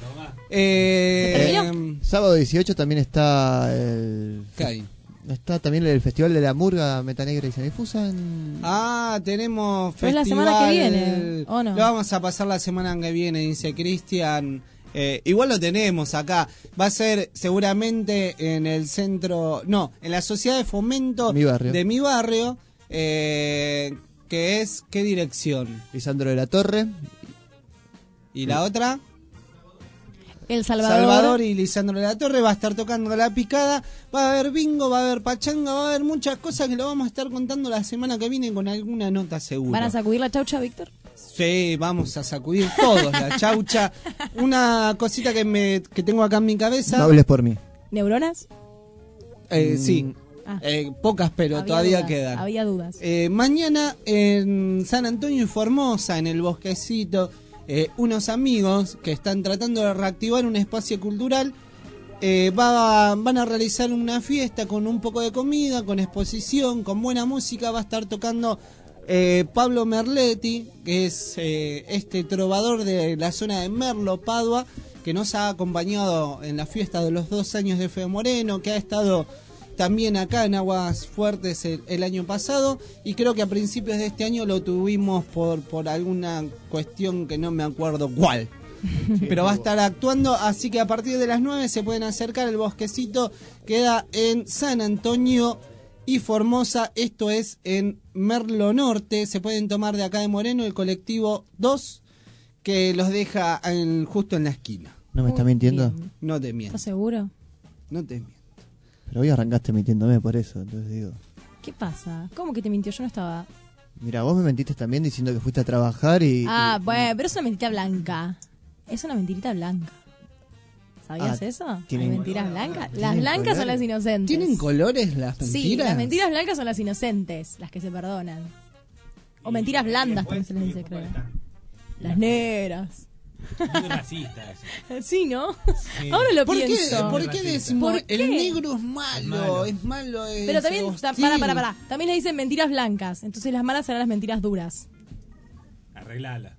sábado 18 también está ¿Qué hay? está también el Festival de la Murga, Meta Negra y Semifusa. Tenemos Pero es la festival. semana que viene, ¿o no? Lo vamos a pasar la semana que viene, dice Cristian. Igual lo tenemos acá. Va a ser seguramente en el centro, en la Sociedad de Fomento de mi barrio, que es, ¿qué dirección? Lisandro de la Torre. ¿Y la otra? El Salvador. Salvador y Lisandro de la Torre va a estar tocando la picada, va a haber bingo, va a haber pachanga, va a haber muchas cosas que lo vamos a estar contando la semana que viene con alguna nota seguro. ¿Van a sacudir la chaucha, Víctor? Sí, vamos a sacudir todos la chaucha. Una cosita que tengo acá en mi cabeza. No hables por mí. ¿Neuronas? Sí, pocas, pero Había todavía dudas, quedan. Había dudas. Mañana en San Antonio y Formosa, en el Bosquecito, unos amigos que están tratando de reactivar un espacio cultural van a realizar una fiesta con un poco de comida, con exposición, con buena música. Va a estar tocando Pablo Merletti, que es este trovador de la zona de Merlo, Padua, que nos ha acompañado en la fiesta de los 2 años de Fede Moreno, que ha estado también acá en Aguas Fuertes el año pasado, y creo que a principios de este año lo tuvimos por alguna cuestión que no me acuerdo cuál. Pero va a estar actuando, así que a partir de las 9 se pueden acercar. El bosquecito queda en San Antonio y Formosa, esto es en Merlo Norte. Se pueden tomar de acá de Moreno el colectivo 2, que los deja justo en la esquina. ¿No me está mintiendo? Bien. No te miento. ¿Estás seguro? No te miento. Pero hoy arrancaste mintiéndome por eso, entonces digo... ¿Qué pasa? ¿Cómo que te mintió? Yo no estaba... Mira, vos me mentiste también diciendo que fuiste a trabajar y... Bueno, pero es una mentirita blanca. Es una mentirita blanca. ¿Sabías eso? ¿Hay mentiras blancas? Las blancas son las inocentes. ¿Tienen colores las mentiras? Sí, las mentiras blancas son las inocentes, las que se perdonan. O mentiras blandas, también se les dice, creo. Las negras. Muy racista eso. Sí, ¿no? Sí. Ahora lo ¿Por pienso. ¿Por qué decimos ¿Por qué? el negro es malo? Es malo. Pero también, para. También le dicen mentiras blancas. Entonces las malas serán las mentiras duras. Arreglala.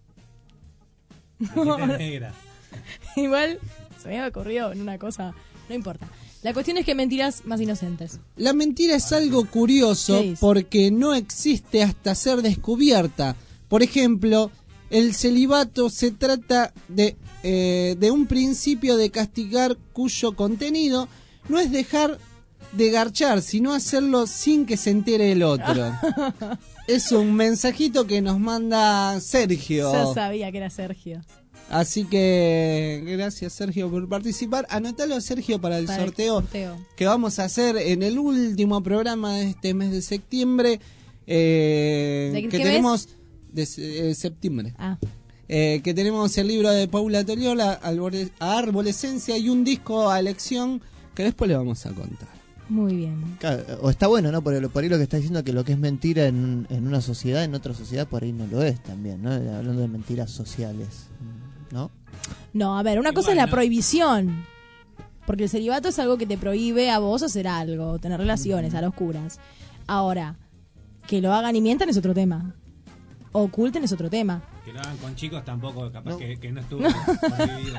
La negra. Igual se me había ocurrido en una cosa. No importa. La cuestión es que mentiras más inocentes. La mentira es algo curioso porque no existe hasta ser descubierta. Por ejemplo, el celibato se trata de un principio de castigar cuyo contenido no es dejar de garchar, sino hacerlo sin que se entere el otro. Es un mensajito que nos manda Sergio. Ya sabía que era Sergio. Así que gracias, Sergio, por participar. Anotalo, Sergio, para el sorteo que vamos a hacer en el último programa de este mes de septiembre. ¿De que qué tenemos de septiembre. Que tenemos el libro de Paula Toliola, Arborescencia, y un disco a elección que después le vamos a contar. Muy bien. Claro, o está bueno, ¿no? Por ahí lo que está diciendo, que lo que es mentira en una sociedad, en otra sociedad por ahí no lo es también, ¿no? Hablando de mentiras sociales, ¿no? No, a ver, una cosa es la prohibición. Porque el celibato es algo que te prohíbe a vos hacer algo, tener relaciones a las oscuras. Ahora, que lo hagan y mientan es otro tema. Oculten es otro tema. Que lo hagan con chicos tampoco, capaz que no estuvo prohibido.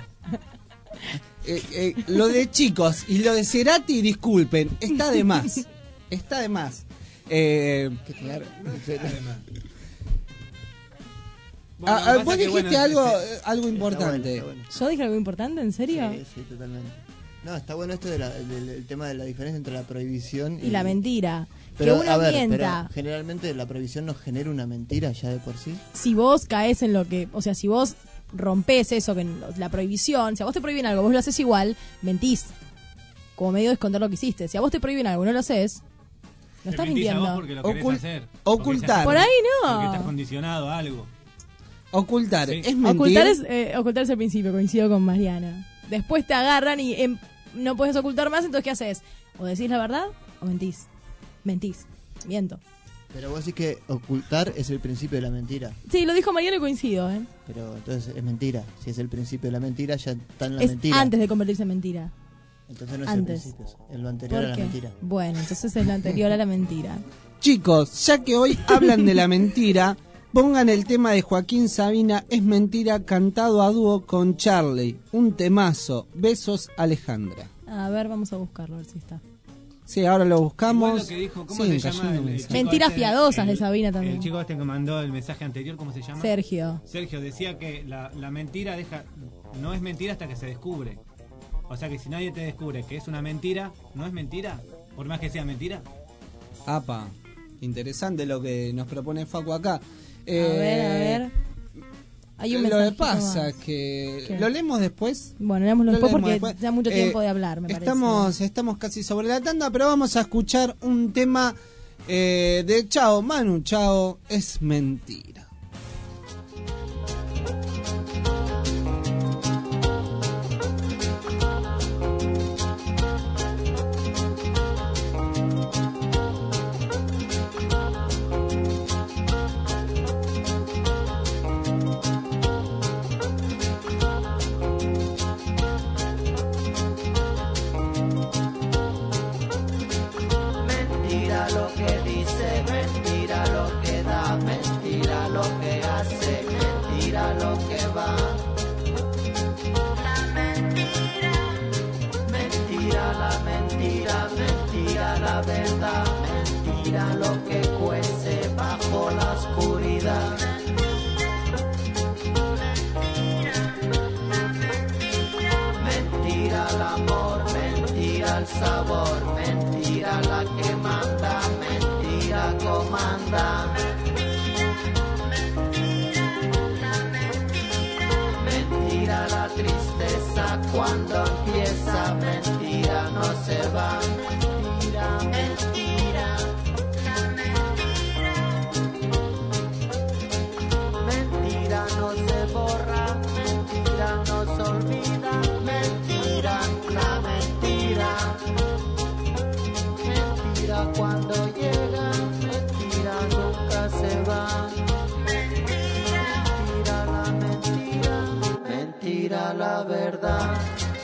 Lo de chicos y lo de Cerati, disculpen, está de más. Está de más. Claro. Vos dijiste algo importante. Está bueno. ¿Yo dije algo importante? ¿En serio? Sí, totalmente. No, está bueno esto del tema de la diferencia entre la prohibición y la mentira. Pero, que uno mienta. Pero generalmente la prohibición no genera una mentira ya de por sí. Si vos caes en lo que... O sea, si vos rompés eso, que la prohibición... Si a vos te prohíben algo, vos lo haces igual, mentís. Como medio de esconder lo que hiciste. Si a vos te prohíben algo y no lo haces, no estás mintiendo. Porque lo querés hacer. Ocultar. Por ahí no. Porque estás condicionado a algo. Ocultar. Sí. ¿Es mentir? Ocultar es el principio, coincido con Mariana. Después te agarran y no puedes ocultar más, entonces ¿qué haces? O decís la verdad o mentís. Mentís. Miento. Pero vos decís que ocultar es el principio de la mentira. Sí, lo dijo Mariana y coincido, ¿eh? Pero entonces es mentira. Si es el principio de la mentira, ya está en la Es mentira. antes de convertirse en mentira. Entonces no es Antes. el principio, es lo anterior a la mentira. Bueno, entonces es lo anterior a la mentira. Chicos, ya que hoy hablan de la mentira, pongan el tema de Joaquín Sabina, Es Mentira, cantado a dúo con Charlie. Un temazo. Besos, Alejandra. A ver, vamos a buscarlo, a ver si está. Sí, ahora lo buscamos. Igual lo que dijo, ¿cómo se llama el chico Mentiras este, piadosas de Sabina también. El chico este que mandó el mensaje anterior, ¿cómo se llama? Sergio. Sergio decía que la mentira no es mentira hasta que se descubre. O sea que si nadie te descubre que es una mentira, ¿no es mentira? Por más que sea mentira. Apa, interesante lo que nos propone Facu acá. A ver. Hay un lo que mensajito pasa más. es que... ¿Qué? ¿Lo leemos después? Bueno, leámoslo después porque después. da mucho tiempo de hablar, me parece. Estamos casi sobre la tanda, pero vamos a escuchar un tema de Chao, Manu Chao, Es Mentira. Mentira lo que dice, mentira lo que da, mentira lo que hace, mentira lo que va. La mentira, mentira, la mentira, mentira la verdad, mentira lo que cuece bajo la oscuridad. Mentira el amor, mentira el sabor, mentira la que manda, mentira comanda. Mentira la tristeza cuando empieza, mentira no se va, mentira, mentira. Mentira no se borra, mentira no se olvida, mentira, la mentira. Mentira cuando llega, mentira nunca se va. Mentira la mentira, mentira la verdad.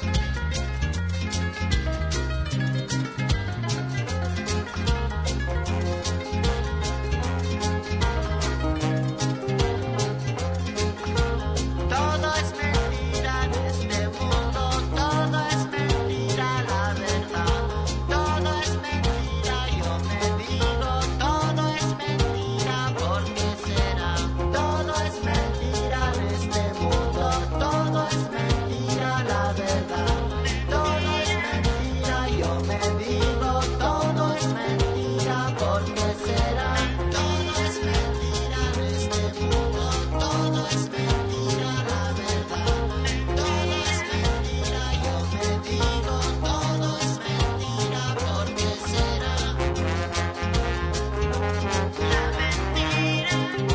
Todo es mentira en este mundo, todo es mentira la verdad. Todo es mentira, yo me digo, todo es mentira, ¿por qué será? Todo es mentira en este mundo, todo es mentira la verdad. Todo es mentira, yo me digo, todo es mentira, ¿por qué será? Todo es mentira en este mundo, todo es mentira la verdad. Todo es mentira, yo me digo, todo es mentira, ¿por qué será? La mentira,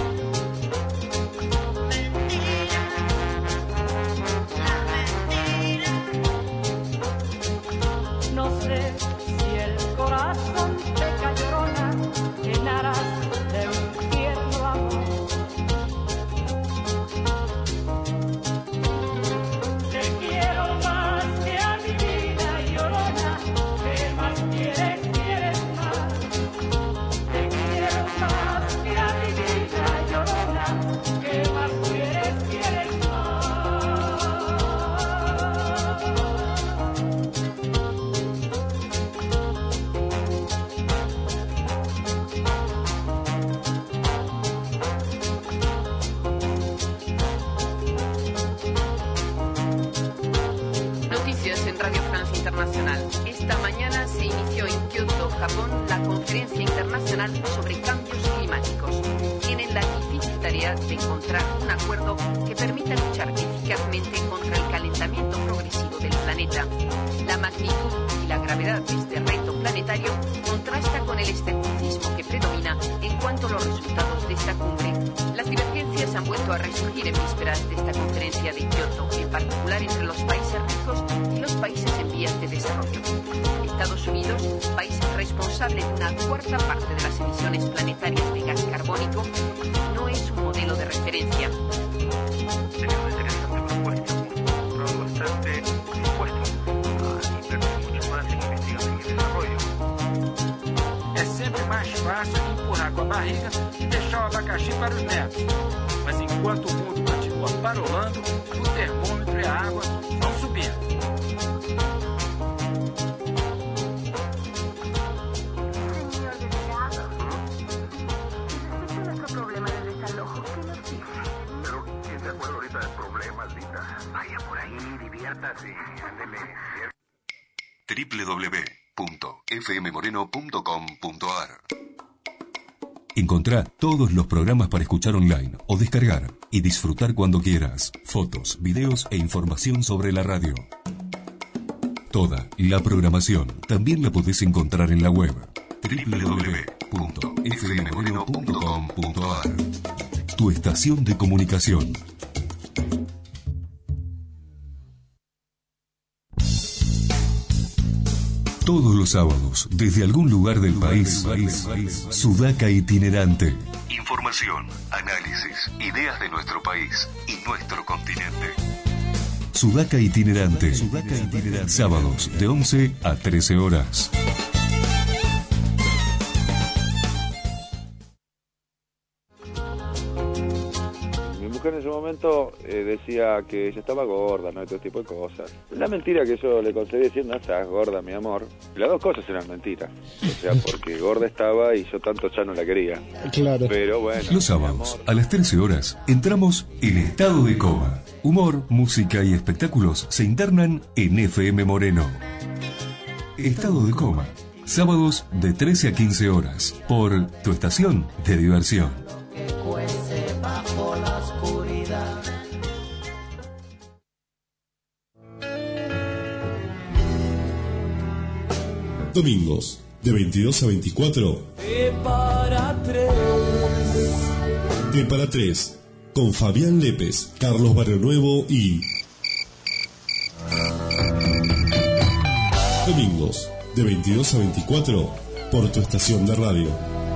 No sé si el corazón te llorona en aras de un tierno amor. Te quiero más que a mi vida llorona, ¿qué más quieres, quieres más? Te quiero más que a mi vida llorona, ¿qué más quieres, quieres más? Noticias en Radio France Internacional. Esta mañana se inició en Kioto, Japón, la conferencia internacional sobre cambios climáticos. Tienen la difícil tarea de encontrar un acuerdo que permita luchar eficazmente contra el calentamiento progresivo del planeta. La magnitud y la gravedad de este reto planetario contrasta con el escepticismo que predomina en cuanto a los resultados de esta cumbre. Las divergencias han vuelto a resurgir en vísperas de esta conferencia de Kioto, en particular entre los países ricos y los países en vías de desarrollo. Estados Unidos, país responsable de una cuarta parte de las emisiones planetarias de gas carbónico, no es un modelo de referencia. Sería una interesante propuesta, bastante dispuesto a invertir mucho más en investigación y desarrollo. É sempre mais fácil empurrar com a barriga e deixar o abacaxi para os netos. Mas enquanto o mundo continua parolando, o termômetro e a água vão subindo. www.fmmoreno.com.ar. Encontrá todos los programas para escuchar online o descargar y disfrutar cuando quieras. Fotos, videos e información sobre la radio. Toda la programación también la podés encontrar en la web www.fmmoreno.com.ar. Tu estación de comunicación. Todos los sábados, desde algún lugar del país, Sudaca Itinerante. Información, análisis, ideas de nuestro país y nuestro continente. Sudaca Itinerante. Sábados de 11 a 13 horas. Mi mujer mujer en ese momento decía que ella estaba gorda, ¿no? Y todo tipo de cosas. La mentira que yo le concedí decir, no estás gorda, mi amor. Las dos cosas eran mentiras. O sea, porque gorda estaba y yo tanto ya no la quería. Claro. Pero bueno. Los sábados, a las 13 horas, entramos en Estado de Coma. Humor, música y espectáculos se internan en FM Moreno. Estado de Coma. Sábados de 13 a 15 horas. Por tu estación de diversión. Cuece bajo la oscuridad. Domingos, de 22 a 24. De para tres. De para tres. Con Fabián Lépez, Carlos Barrio Nuevo y... Domingos, de 22 a 24, por tu estación de radio.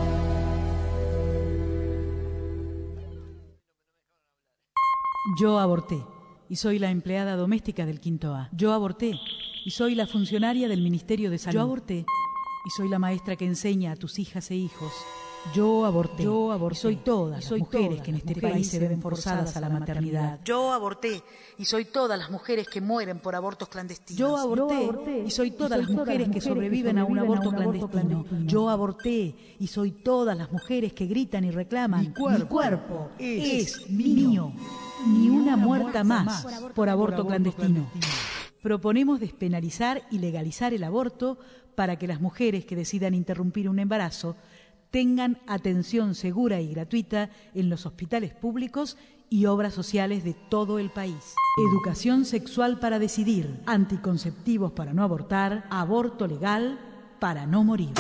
Yo aborté y soy la empleada doméstica del Quinto A. Yo aborté y soy la funcionaria del Ministerio de Salud. Yo aborté y soy la maestra que enseña a tus hijas e hijos. Yo aborté. Y soy todas las mujeres que en este país se ven forzadas a la maternidad. Yo aborté y soy todas las mujeres que mueren por abortos clandestinos. Yo aborté y soy todas las mujeres que sobreviven a un aborto clandestino. Yo aborté y soy todas las mujeres que gritan y reclaman: mi cuerpo es mío. Ni una muerta más por aborto clandestino. Proponemos despenalizar y legalizar el aborto para que las mujeres que decidan interrumpir un embarazo tengan atención segura y gratuita en los hospitales públicos y obras sociales de todo el país. Educación sexual para decidir, anticonceptivos para no abortar, aborto legal para no morir.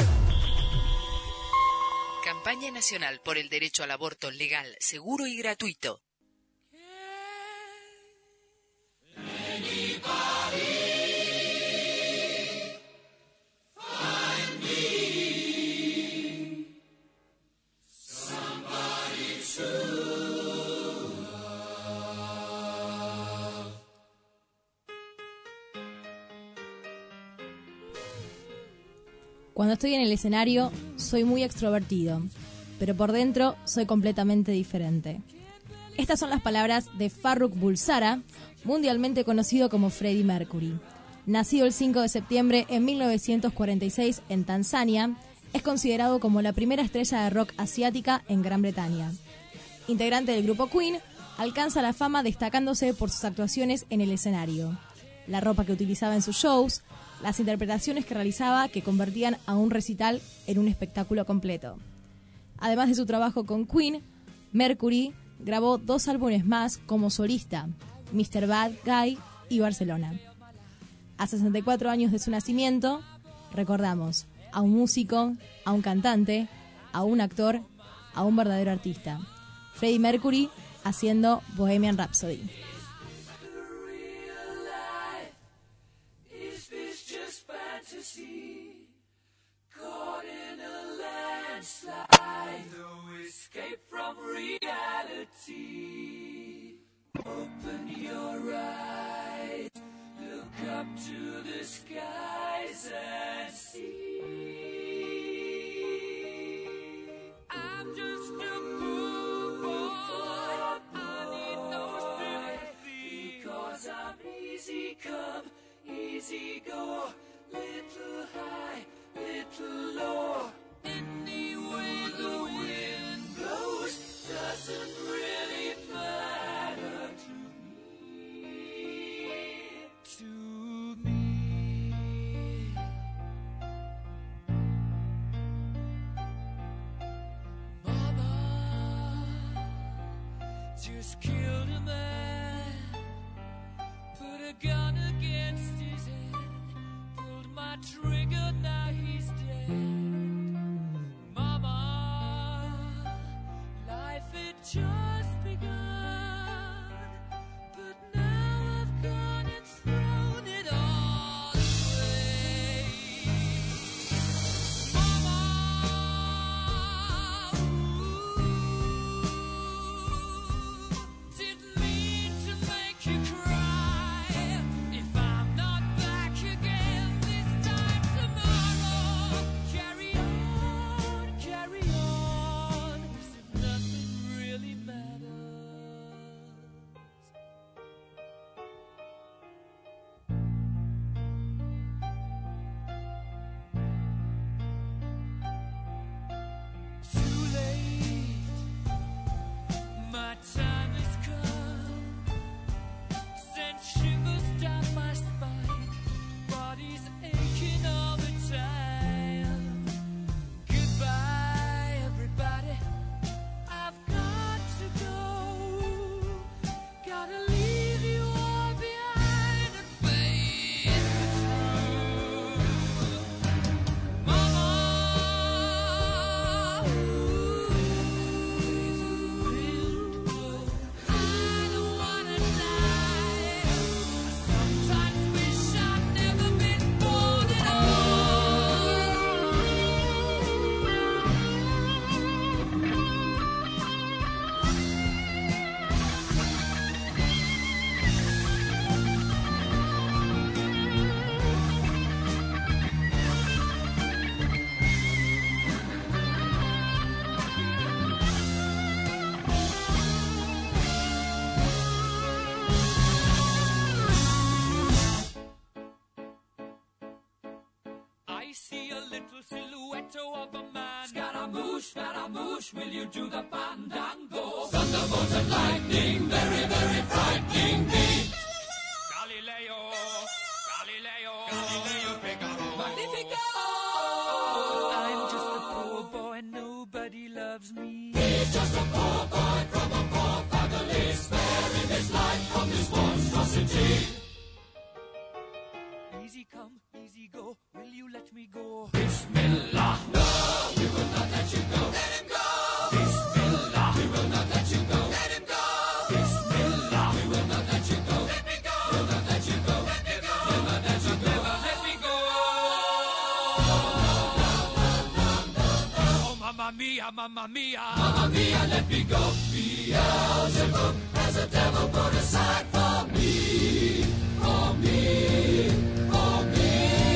Campaña Nacional por el Derecho al Aborto Legal, Seguro y Gratuito. Cuando estoy en el escenario, soy muy extrovertido, pero por dentro soy completamente diferente. Estas son las palabras de Farrokh Bulsara, mundialmente conocido como Freddie Mercury. Nacido el 5 de septiembre en 1946 en Tanzania, es considerado como la primera estrella de rock asiática en Gran Bretaña. Integrante del grupo Queen, alcanza la fama destacándose por sus actuaciones en el escenario, la ropa que utilizaba en sus shows, las interpretaciones que realizaba que convertían a un recital en un espectáculo completo. Además de su trabajo con Queen, Mercury grabó 2 álbumes más como solista, Mr. Bad Guy y Barcelona. A 64 años de su nacimiento, recordamos a un músico, a un cantante, a un actor, a un verdadero artista. Freddie Mercury haciendo Bohemian Rhapsody. Caught in a landslide, no escape from reality. Open your eyes, look up to the skies and see. I'm just a poor boy, I need no sympathy, because I'm easy come, easy go, little high, little low. Any way the wind blows doesn't really matter to me. Mama just killed a man, put a gun against his head, pulled my trigger, now he's dead. Mama, life had just begun, but now I've gone and thrown it all away. Mama, didn't mean to make you cry. If I'm not back again this time tomorrow. silhouette of a man. Scaramouche, will you do the fandango? Thunderbolt and lightning, very, very frightening me. Galileo, Figaro. Magnifico! I'm just a poor boy, nobody loves me. He's just a poor boy from a poor family, sparing his life from this monstrosity. Easy come, easy go, will you let me go? Bismillah, no, we will not let you go. Let him go. Bismillah, we will not let you go. Let him go. Bismillah, we will not let you go. Let me go. We'll not let you go. Let me go. We'll not let you go. Never let me go. Oh, mamma mia, mamma mia. Mamma mia, let me go. Beelzebub has a devil put aside for me. For me. For me.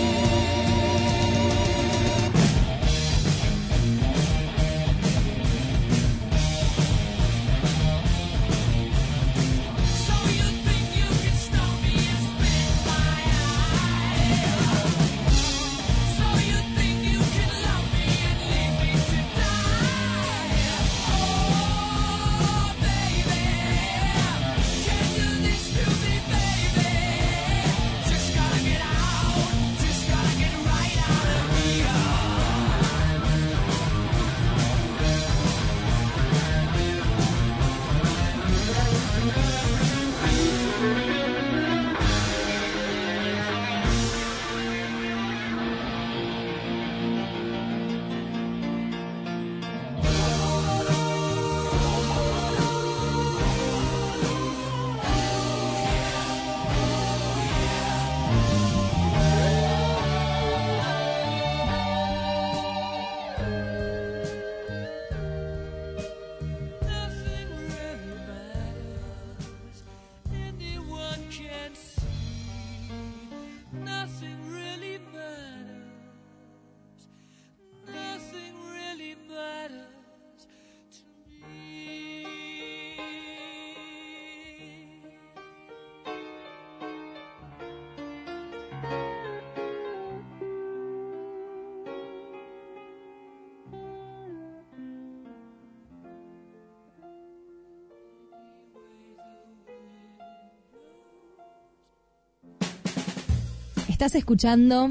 Estás escuchando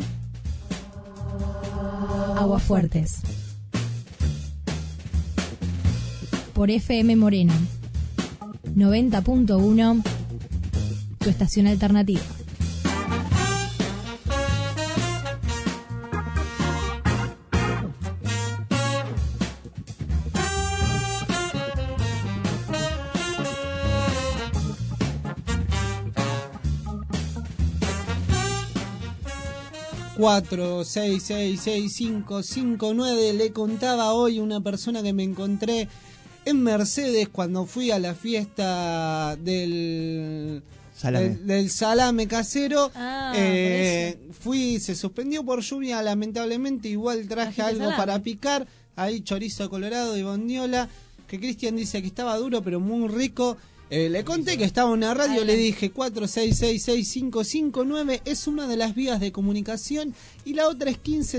Aguafuertes por FM Moreno 90.1, tu estación alternativa. Cuatro, 6, 6, 6, 5, 5, 9. Le contaba hoy una persona que me encontré en Mercedes cuando fui a la fiesta del salame casero. Se suspendió por lluvia, lamentablemente. Igual traje algo para picar. Ahí chorizo colorado y bondiola, que Cristian dice que estaba duro pero muy rico. Le conté que estaba en una radio, le dije 46665559 es una de las vías de comunicación y la otra es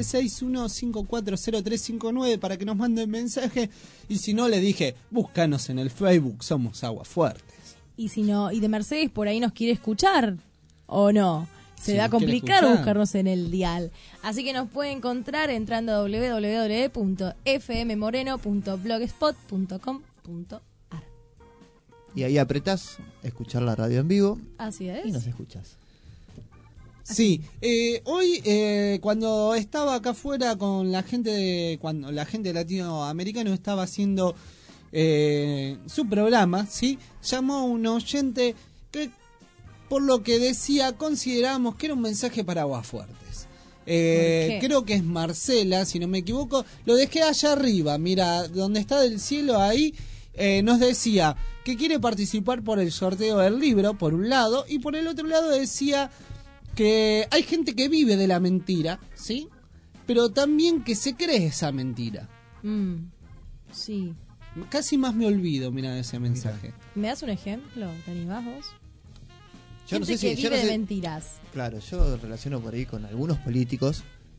1561540359 para que nos manden mensaje. Y si no, le dije, búscanos en el Facebook, somos Aguafuertes. Y si no, y de Mercedes por ahí nos quiere escuchar, ¿o no? Se va a complicar buscarnos en el dial. Así que nos puede encontrar entrando a www.fmmoreno.blogspot.com.ar. Y ahí apretás escuchar la radio en vivo. Así es. Y nos escuchas. Sí, hoy cuando estaba acá afuera con la gente cuando la gente latinoamericana estaba haciendo su programa, ¿sí? Llamó un oyente que, por lo que decía, consideramos que era un mensaje para Aguafuertes. Creo que es Marcela, si no me equivoco. Lo dejé allá arriba, mira, donde está del cielo ahí. Nos decía que quiere participar por el sorteo del libro, por un lado, y por el otro lado decía que hay gente que vive de la mentira, ¿sí? Pero también que se cree esa mentira. Sí. Casi más me olvido, mira, de ese mensaje. ¿Me das un ejemplo? ¿Te animás vos? Yo no sé si vive de mentiras. Claro, yo relaciono por ahí con algunos políticos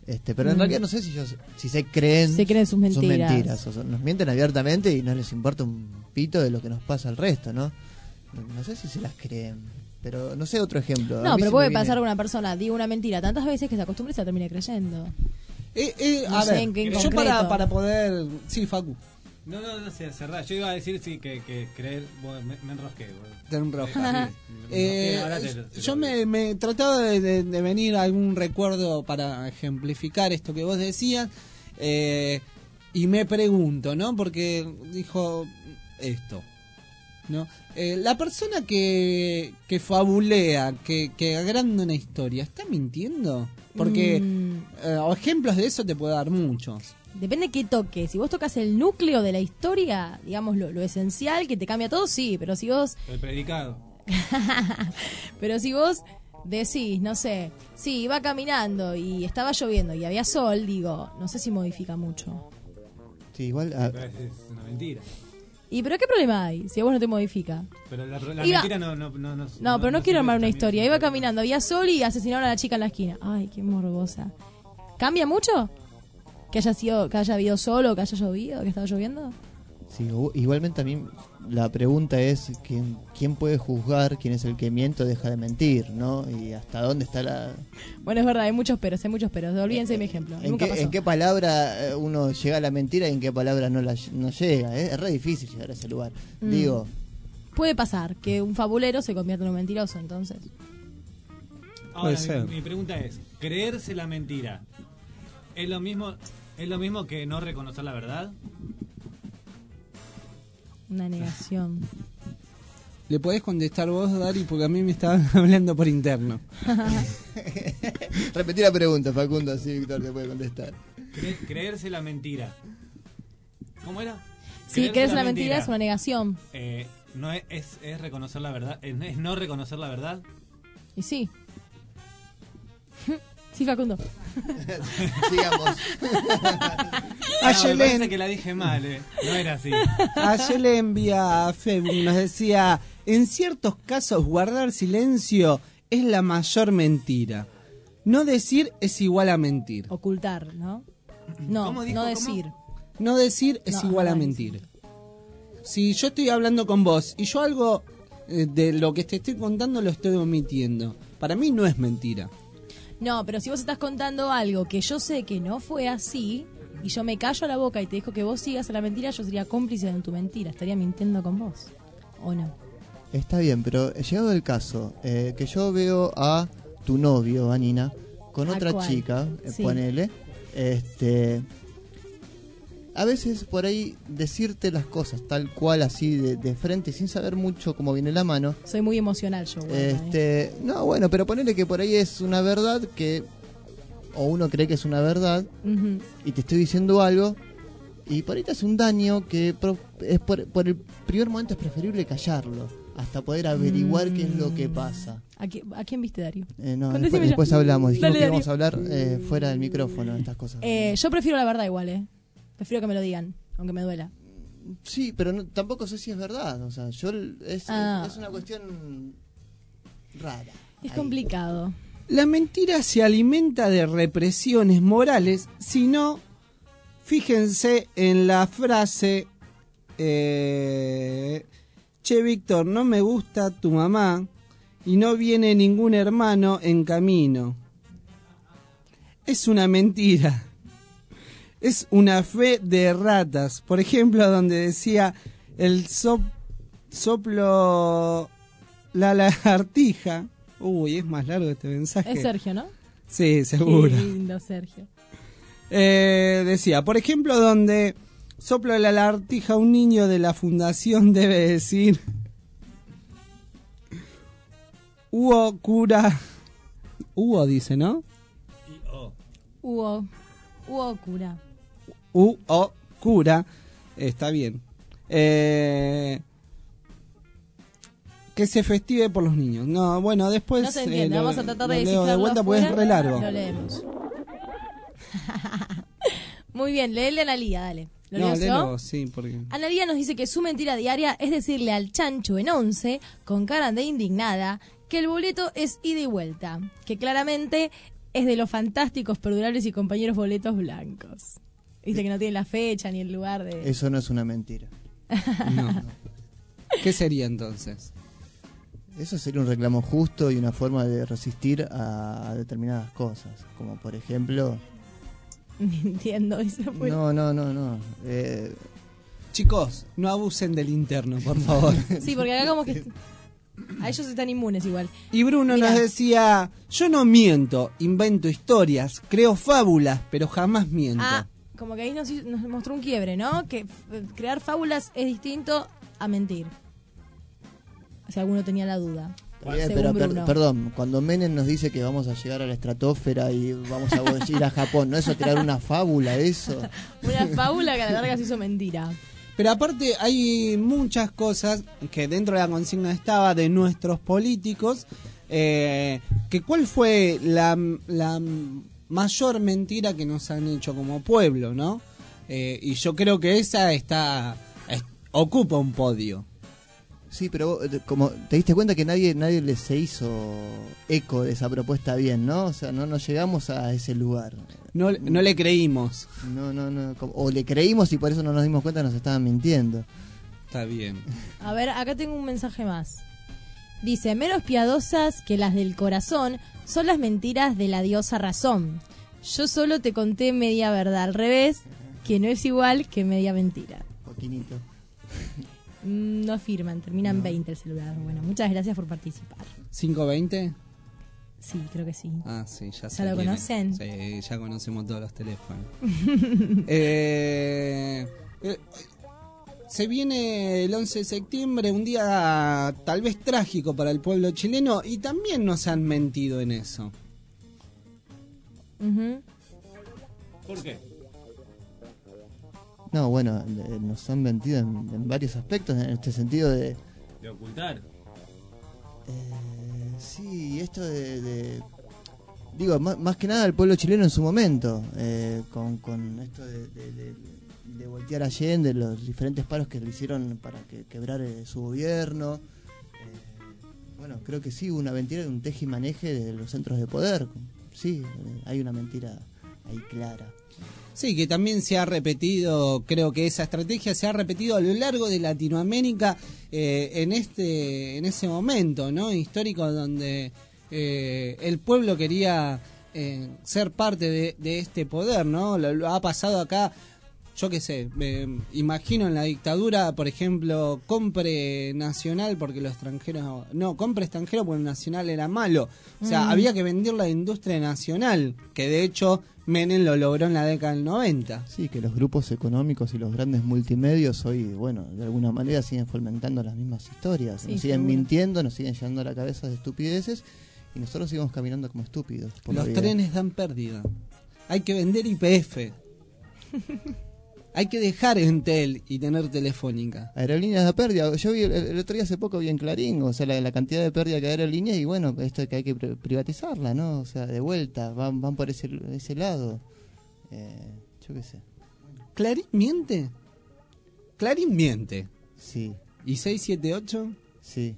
Pero en realidad no sé si se creen sus mentiras. O sea, nos mienten abiertamente y no les importa un pito de lo que nos pasa al resto, ¿no? No sé si se las creen. Pero no sé otro ejemplo. No, pero puede pasar que una persona diga una mentira tantas veces que se acostumbre y se la termine creyendo. A ver, yo para poder... Sí, Facu. No, cerrá. Yo iba a decir que creer... Bueno, me enrosqué. Te enroscas. Yo me trataba de venir a algún recuerdo para ejemplificar esto que vos decías. Y me pregunto, ¿no? Porque dijo esto, ¿no? La persona que fabulea, que agranda una historia, ¿está mintiendo? Porque ejemplos de eso te puedo dar muchos. Depende de qué toques. Si vos tocas el núcleo de la historia, digamos lo esencial, que te cambia todo, sí. Pero si vos... El predicado. Pero si vos decís, no sé, sí, iba caminando y estaba lloviendo y había sol, digo, no sé si modifica mucho. Sí, igual... Es una mentira. ¿Y pero qué problema hay si a vos no te modifica? Pero la mentira no... No, pero no quiero armar una historia. Iba caminando, había sol y asesinaron a la chica en la esquina. Ay, qué morbosa. ¿Cambia mucho? ¿Que haya habido sol o que haya llovido, que estaba lloviendo? Sí, igualmente a mí la pregunta es ¿quién puede juzgar quién es el que miente o deja de mentir, ¿no? Y hasta dónde está la... Bueno, es verdad, hay muchos peros. Olvídense de mi ejemplo. ¿En qué palabra uno llega a la mentira y en qué palabra no llega? Es re difícil llegar a ese lugar. Digo... Puede pasar que un fabulero se convierta en un mentiroso, entonces. Ahora, mi pregunta es, ¿creerse la mentira es lo mismo que no reconocer la verdad? Una negación. ¿Le podés contestar vos, Dari? Porque a mí me estaban hablando por interno. Repetí la pregunta, Facundo, así Víctor te puede contestar. Creerse la mentira. ¿Cómo era? Sí, creerse la mentira es una negación. ¿No es reconocer la verdad? ¿Es no reconocer la verdad? Y sí. Sí, Facundo. Sigamos. Me parece que la dije mal, no era así. Ayelen vía Facebook nos decía: en ciertos casos guardar silencio es la mayor mentira. No decir es igual a mentir. Ocultar, ¿no? No, no decir. No decir es igual a mentir. Si yo estoy hablando con vos y yo algo de lo que te estoy contando lo estoy omitiendo, para mí no es mentira. No, pero si vos estás contando algo que yo sé que no fue así y yo me callo la boca y te dejo que vos sigas a la mentira, yo sería cómplice de tu mentira, estaría mintiendo con vos, ¿o no? Está bien, pero llegado el caso, que yo veo a tu novio, Anina, con otra cuál? chica, Sí. ponele, a veces por ahí decirte las cosas tal cual, así de frente, sin saber mucho cómo viene la mano. Soy muy emocional yo. No, bueno, pero ponele que por ahí es una verdad que, o uno cree que es una verdad, y te estoy diciendo algo, y por ahí te hace un daño que por el primer momento es preferible callarlo, hasta poder averiguar qué es lo que pasa. ¿A quién viste, Darío? No, después hablamos, dijimos que íbamos a hablar fuera del micrófono, estas cosas. Yo prefiero la verdad igual, Prefiero que me lo digan, aunque me duela. Sí, pero tampoco sé si es verdad. O sea, es una cuestión rara. Es complicado. La mentira se alimenta de represiones morales, si no, fíjense en la frase, che, Víctor, no me gusta tu mamá y no viene ningún hermano en camino. Es una mentira. Es una fe de ratas. Por ejemplo, donde decía el soplo la lagartija. Uy, es más largo este mensaje. Es Sergio, ¿no? Sí, seguro. Qué lindo, Sergio. Decía, por ejemplo, donde soplo la lagartija, un niño de la fundación debe decir: Hugo cura. Hugo dice, ¿no? Hugo cura. Cura, está bien. Que se festive por los niños. No, bueno, después no se entiende, vamos a tratar de leo de vuelta porque es re largo. Lo leemos. Muy bien, léele a Analía, dale. Léelo, sí, porque... Analía nos dice que su mentira diaria es decirle al chancho en 11, con cara de indignada, que el boleto es ida y vuelta. Que claramente es de los fantásticos, perdurables y compañeros boletos blancos. Viste que no tiene la fecha ni el lugar de... Eso no es una mentira. No. ¿Qué sería entonces? Eso sería un reclamo justo y una forma de resistir a determinadas cosas, como por ejemplo... Entiendo, eso fue... No. Chicos, no abusen del interno, por favor. Sí, porque acá como que... A ellos están inmunes igual. Y Bruno Mirá. nos decía, yo no miento, invento historias, creo fábulas, pero jamás miento. Ah, como que ahí nos mostró un quiebre, ¿no? Que crear fábulas es distinto a mentir. Si alguno tenía la duda. Bien, según pero Bruno. perdón, cuando Menem nos dice que vamos a llegar a la estratosfera y vamos a ir a Japón, ¿no es eso crear una fábula eso? Una fábula que a la larga se hizo mentira. Pero aparte hay muchas cosas que dentro de la consigna estaba de nuestros políticos, que cuál fue la mayor mentira que nos han hecho como pueblo, ¿no? Y yo creo que esa ocupa un podio. Sí, pero vos, como te diste cuenta que nadie les se hizo eco de esa propuesta bien, ¿no? O sea, no llegamos a ese lugar. No le creímos. No, o le creímos y por eso no nos dimos cuenta que nos estaban mintiendo. Está bien. A ver, acá tengo un mensaje más. Dice, menos piadosas que las del corazón son las mentiras de la diosa razón. Yo solo te conté media verdad al revés, que no es igual que media mentira. Joaquinito. No afirman, termina en 20 el celular. Bueno, muchas gracias por participar. ¿520? Sí, creo que sí. Ah, sí, ya sé. ¿Ya lo quién es. conocen? Sí, ya conocemos todos los teléfonos. Se viene el 11 de septiembre, un día tal vez trágico para el pueblo chileno, y también nos han mentido en eso. ¿Por qué? No, bueno, nos han mentido en varios aspectos, en este sentido de ocultar. Sí, esto digo, más que nada el pueblo chileno en su momento, con esto de voltear a Allende, los diferentes paros que le hicieron para quebrar su gobierno. Bueno, creo que sí, hubo una mentira, un tejimaneje de los centros de poder. Sí, hay una mentira ahí clara. Sí, que también se ha repetido, creo que esa estrategia se ha repetido a lo largo de Latinoamérica en ese momento, ¿no? Histórico, donde el pueblo quería ser parte de este poder, ¿no? Lo ha pasado acá, yo qué sé, imagino en la dictadura, por ejemplo, compre nacional porque los extranjeros... No, compre extranjero porque el nacional era malo. O sea, había que vender la industria nacional, que de hecho Menem lo logró en la década del 90. Sí, que los grupos económicos y los grandes multimedios hoy, bueno, de alguna manera siguen fomentando las mismas historias. Sí, nos siguen seguro. mintiendo, nos siguen llenando la cabeza de estupideces y nosotros seguimos caminando como estúpidos. por la Los vida. trenes dan pérdida. Hay que vender YPF. Hay que dejar Entel y tener Telefónica. Aerolíneas da pérdida. Yo vi el otro día hace poco vi en Clarín, o sea, la cantidad de pérdida que hay aerolíneas y bueno, esto que hay que privatizarla, ¿no? O sea, de vuelta, van por ese lado. Yo qué sé. ¿Clarín miente? Clarín miente. Sí. ¿Y 678? Sí.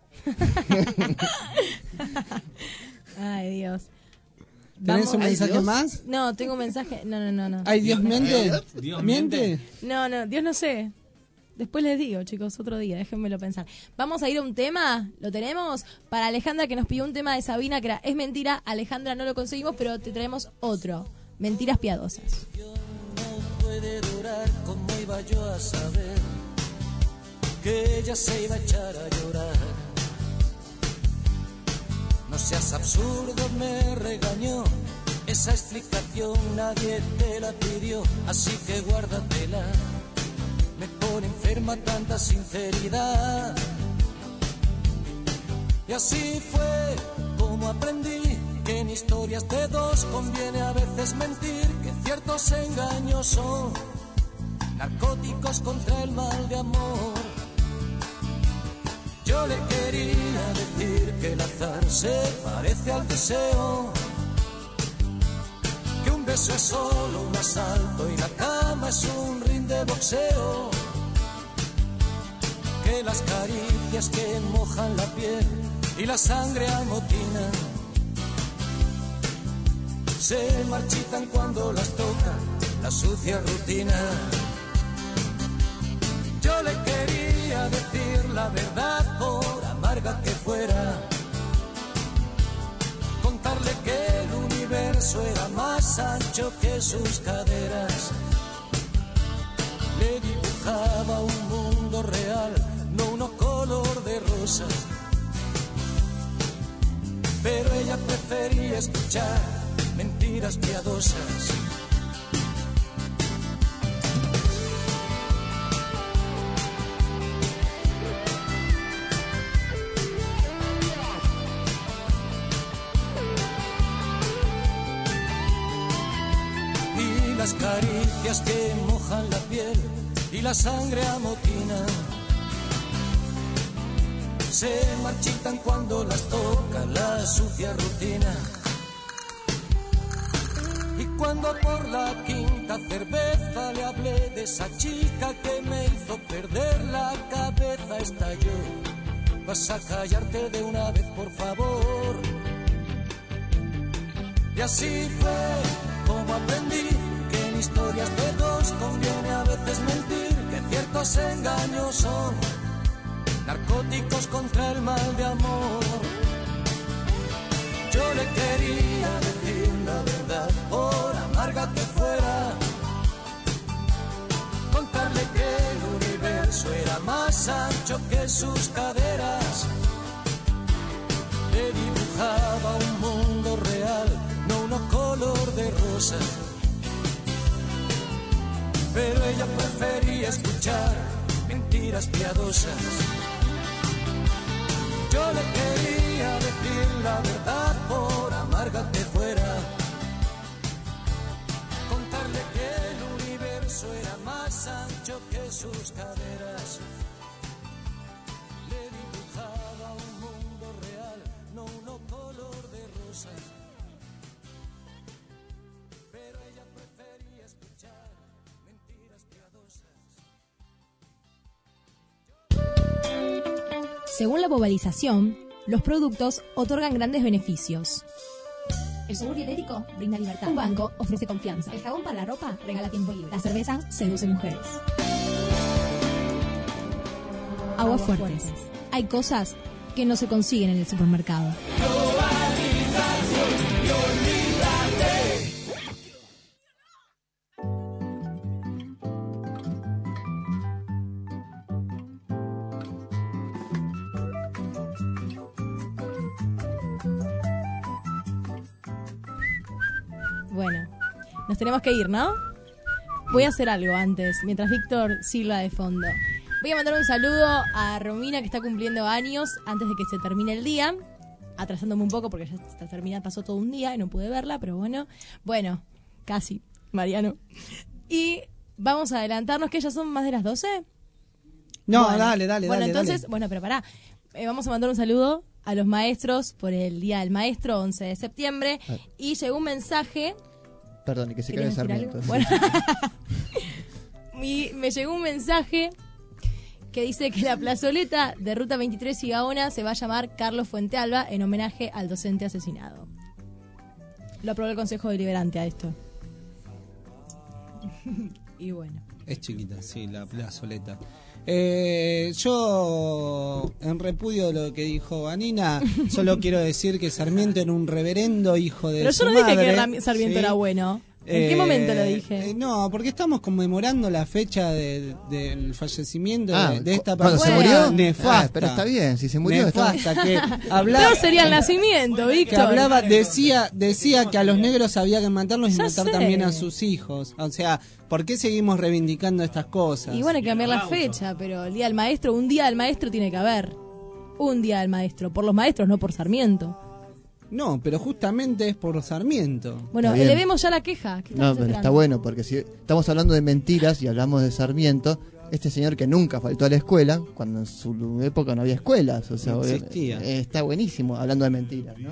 Ay, Dios. ¿Tenés un mensaje Dios. más? No, tengo un mensaje. No. ¿Ay, Dios miente? ¿Dios ¿Miente? No, Dios no sé. Después les digo, chicos, otro día, déjenmelo pensar. Vamos a ir a un tema, ¿lo tenemos? Para Alejandra, que nos pidió un tema de Sabina, que era Es Mentira. Alejandra, no lo conseguimos, pero te traemos otro. Mentiras piadosas. No puede durar, como iba yo a saber que ella se iba a echar a llorar. No seas absurdo, me regañó. Esa explicación nadie te la pidió, así que guárdatela. Me pone enferma tanta sinceridad. Y así fue como aprendí que en historias de dos conviene a veces mentir, que ciertos engaños son narcóticos contra el mal de amor. Yo le quería decir que el azar se parece al deseo, que un beso es solo un asalto y la cama es un ring de boxeo, que las caricias que mojan la piel y la sangre amotinan se marchitan cuando las toca la sucia rutina. Yo le quería decir la verdad, por amarga que fuera, contarle que el universo era más ancho que sus caderas. Le dibujaba un mundo real, no uno color de rosas, pero ella prefería escuchar mentiras piadosas. Y las caricias que mojan la piel y la sangre amotina se marchitan cuando las toca la sucia rutina. Y cuando por la quinta cerveza le hablé de esa chica que me hizo perder la cabeza, estalló. Vas a callarte de una vez, por favor. Y así fue como aprendí que en historias de dos conviene a veces mentir, que ciertos engaños son narcóticos contra el mal de amor. Yo le quería decir la verdad, por amarga que fuera, contarle que el universo era más ancho que sus caderas. Le dibujaba un mundo real, no uno color de rosa, pero ella prefería escuchar mentiras piadosas. Yo le quería decir la verdad, por amarga que fuera, contarle que el universo era más ancho que sus caderas. Le dibujaba un mundo real, no uno color de rosa, pero ella prefería escuchar mentiras piadosas. Según la globalización, los productos otorgan grandes beneficios. El yogur dietético brinda libertad. Un banco ofrece confianza. El jabón para la ropa regala tiempo libre. La cerveza seduce mujeres. Aguas fuertes. Hay cosas que no se consiguen en el supermercado. Bueno, nos tenemos que ir, ¿no? Voy a hacer algo antes, mientras Víctor silba de fondo. Voy a mandar un saludo a Romina, que está cumpliendo años, antes de que se termine el día. Atrasándome un poco porque ya está terminada, pasó todo un día y no pude verla, pero bueno. Bueno, casi, Mariano. Y vamos a adelantarnos, que ya son más de las 12. No, bueno, dale. Bueno, entonces, dale. bueno, pero pará. Vamos a mandar un saludo a los maestros por el Día del Maestro, 11 de septiembre. Y llegó un mensaje... Perdón, y que se cae Sarmiento. Bueno. Y me llegó un mensaje que dice que la plazoleta de Ruta 23 y Gaona se va a llamar Carlos Fuentealba en homenaje al docente asesinado. Lo aprobó el Consejo Deliberante a esto. Y bueno. Es chiquita, sí, la plazoleta. Yo, en repudio de lo que dijo Vanina, solo quiero decir que Sarmiento era un reverendo hijo de Pero su yo no madre. dije que Sarmiento era bueno. ¿En qué momento lo dije? No, porque estamos conmemorando la fecha del fallecimiento de esta ¿cuándo persona se murió? nefasta. Pero está bien, si se murió nefasta, está... que hablaba, Peor sería el nacimiento, Víctor. que hablaba, decía que a los negros había que matarlos y Ya matar sé. también a sus hijos. O sea, ¿por qué seguimos reivindicando estas cosas? Y bueno, hay que cambiar la fecha, pero el Día del Maestro, un Día del Maestro tiene que haber. Un Día del Maestro, por los maestros, no por Sarmiento. No, pero justamente es por Sarmiento. Bueno, Está bien. elevemos ya la queja. ¿Qué No, estamos pero está esperando? bueno, porque si estamos hablando de mentiras y hablamos de Sarmiento, este señor que nunca faltó a la escuela, cuando en su época no había escuelas, o sea, No existía. Está buenísimo hablando de mentiras, ¿no?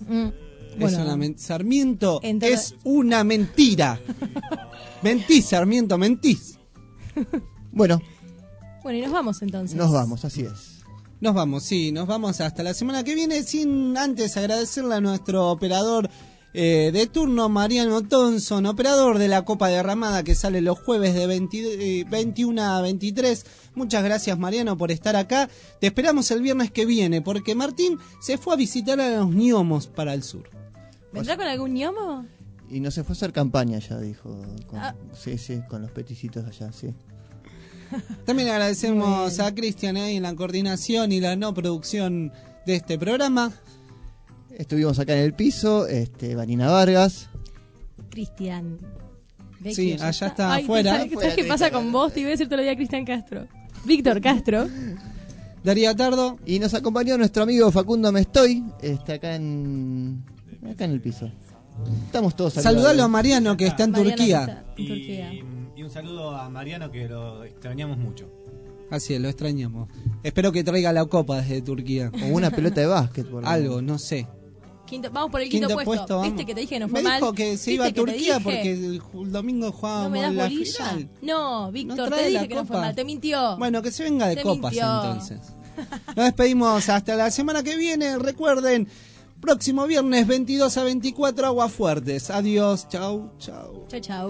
Sarmiento es una mentira. Mentís, Sarmiento, mentís. Bueno. Bueno, y nos vamos entonces. Nos vamos, así es. Nos vamos hasta la semana que viene, sin antes agradecerle a nuestro operador de turno, Mariano Thompson, operador de la Copa Derramada, que sale los jueves de 21 a 23. Muchas gracias, Mariano, por estar acá. Te esperamos el viernes que viene, porque Martín se fue a visitar a los ñomos para el sur. ¿Vendrá con algún ñomo? Y no se fue a hacer campaña ya, dijo. Ah. Sí, con los peticitos allá, sí. También agradecemos a Cristian ahí en la coordinación y la no producción de este programa. Estuvimos acá en el piso, Vanina Vargas. Cristian. Sí, allá está afuera. ¿Sabes qué pasa con vos? Te iba a decir todo el día Cristian Castro. Víctor Castro. Daría Tardo. Y nos acompañó nuestro amigo Facundo Mestoy, acá en el piso. Estamos todos Saludalo a Mariano, que está en Turquía. Y un saludo a Mariano, que lo extrañamos mucho. Así es, lo extrañamos. Espero que traiga la copa desde Turquía. O una pelota de básquet. Algo, no sé. Vamos por el quinto puesto. ¿Viste que te dije que no fue mal? Me dijo que se iba a Turquía porque el domingo jugábamos la final. No, Víctor, te dije que no fue mal. Te mintió. Bueno, que se venga de copas entonces. Nos despedimos hasta la semana que viene. Recuerden, próximo viernes 22 a 24, Aguafuertes. Adiós, chau. Chau.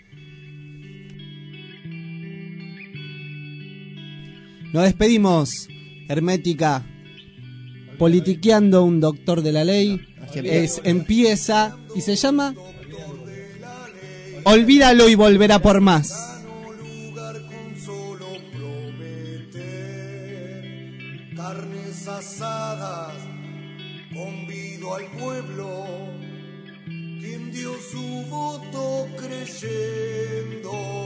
Nos despedimos, Hermética, politiqueando un doctor de la ley. Empieza y se llama Olvídalo y volverá por más. Carnes asadas, convido al pueblo, quien dio su voto creyendo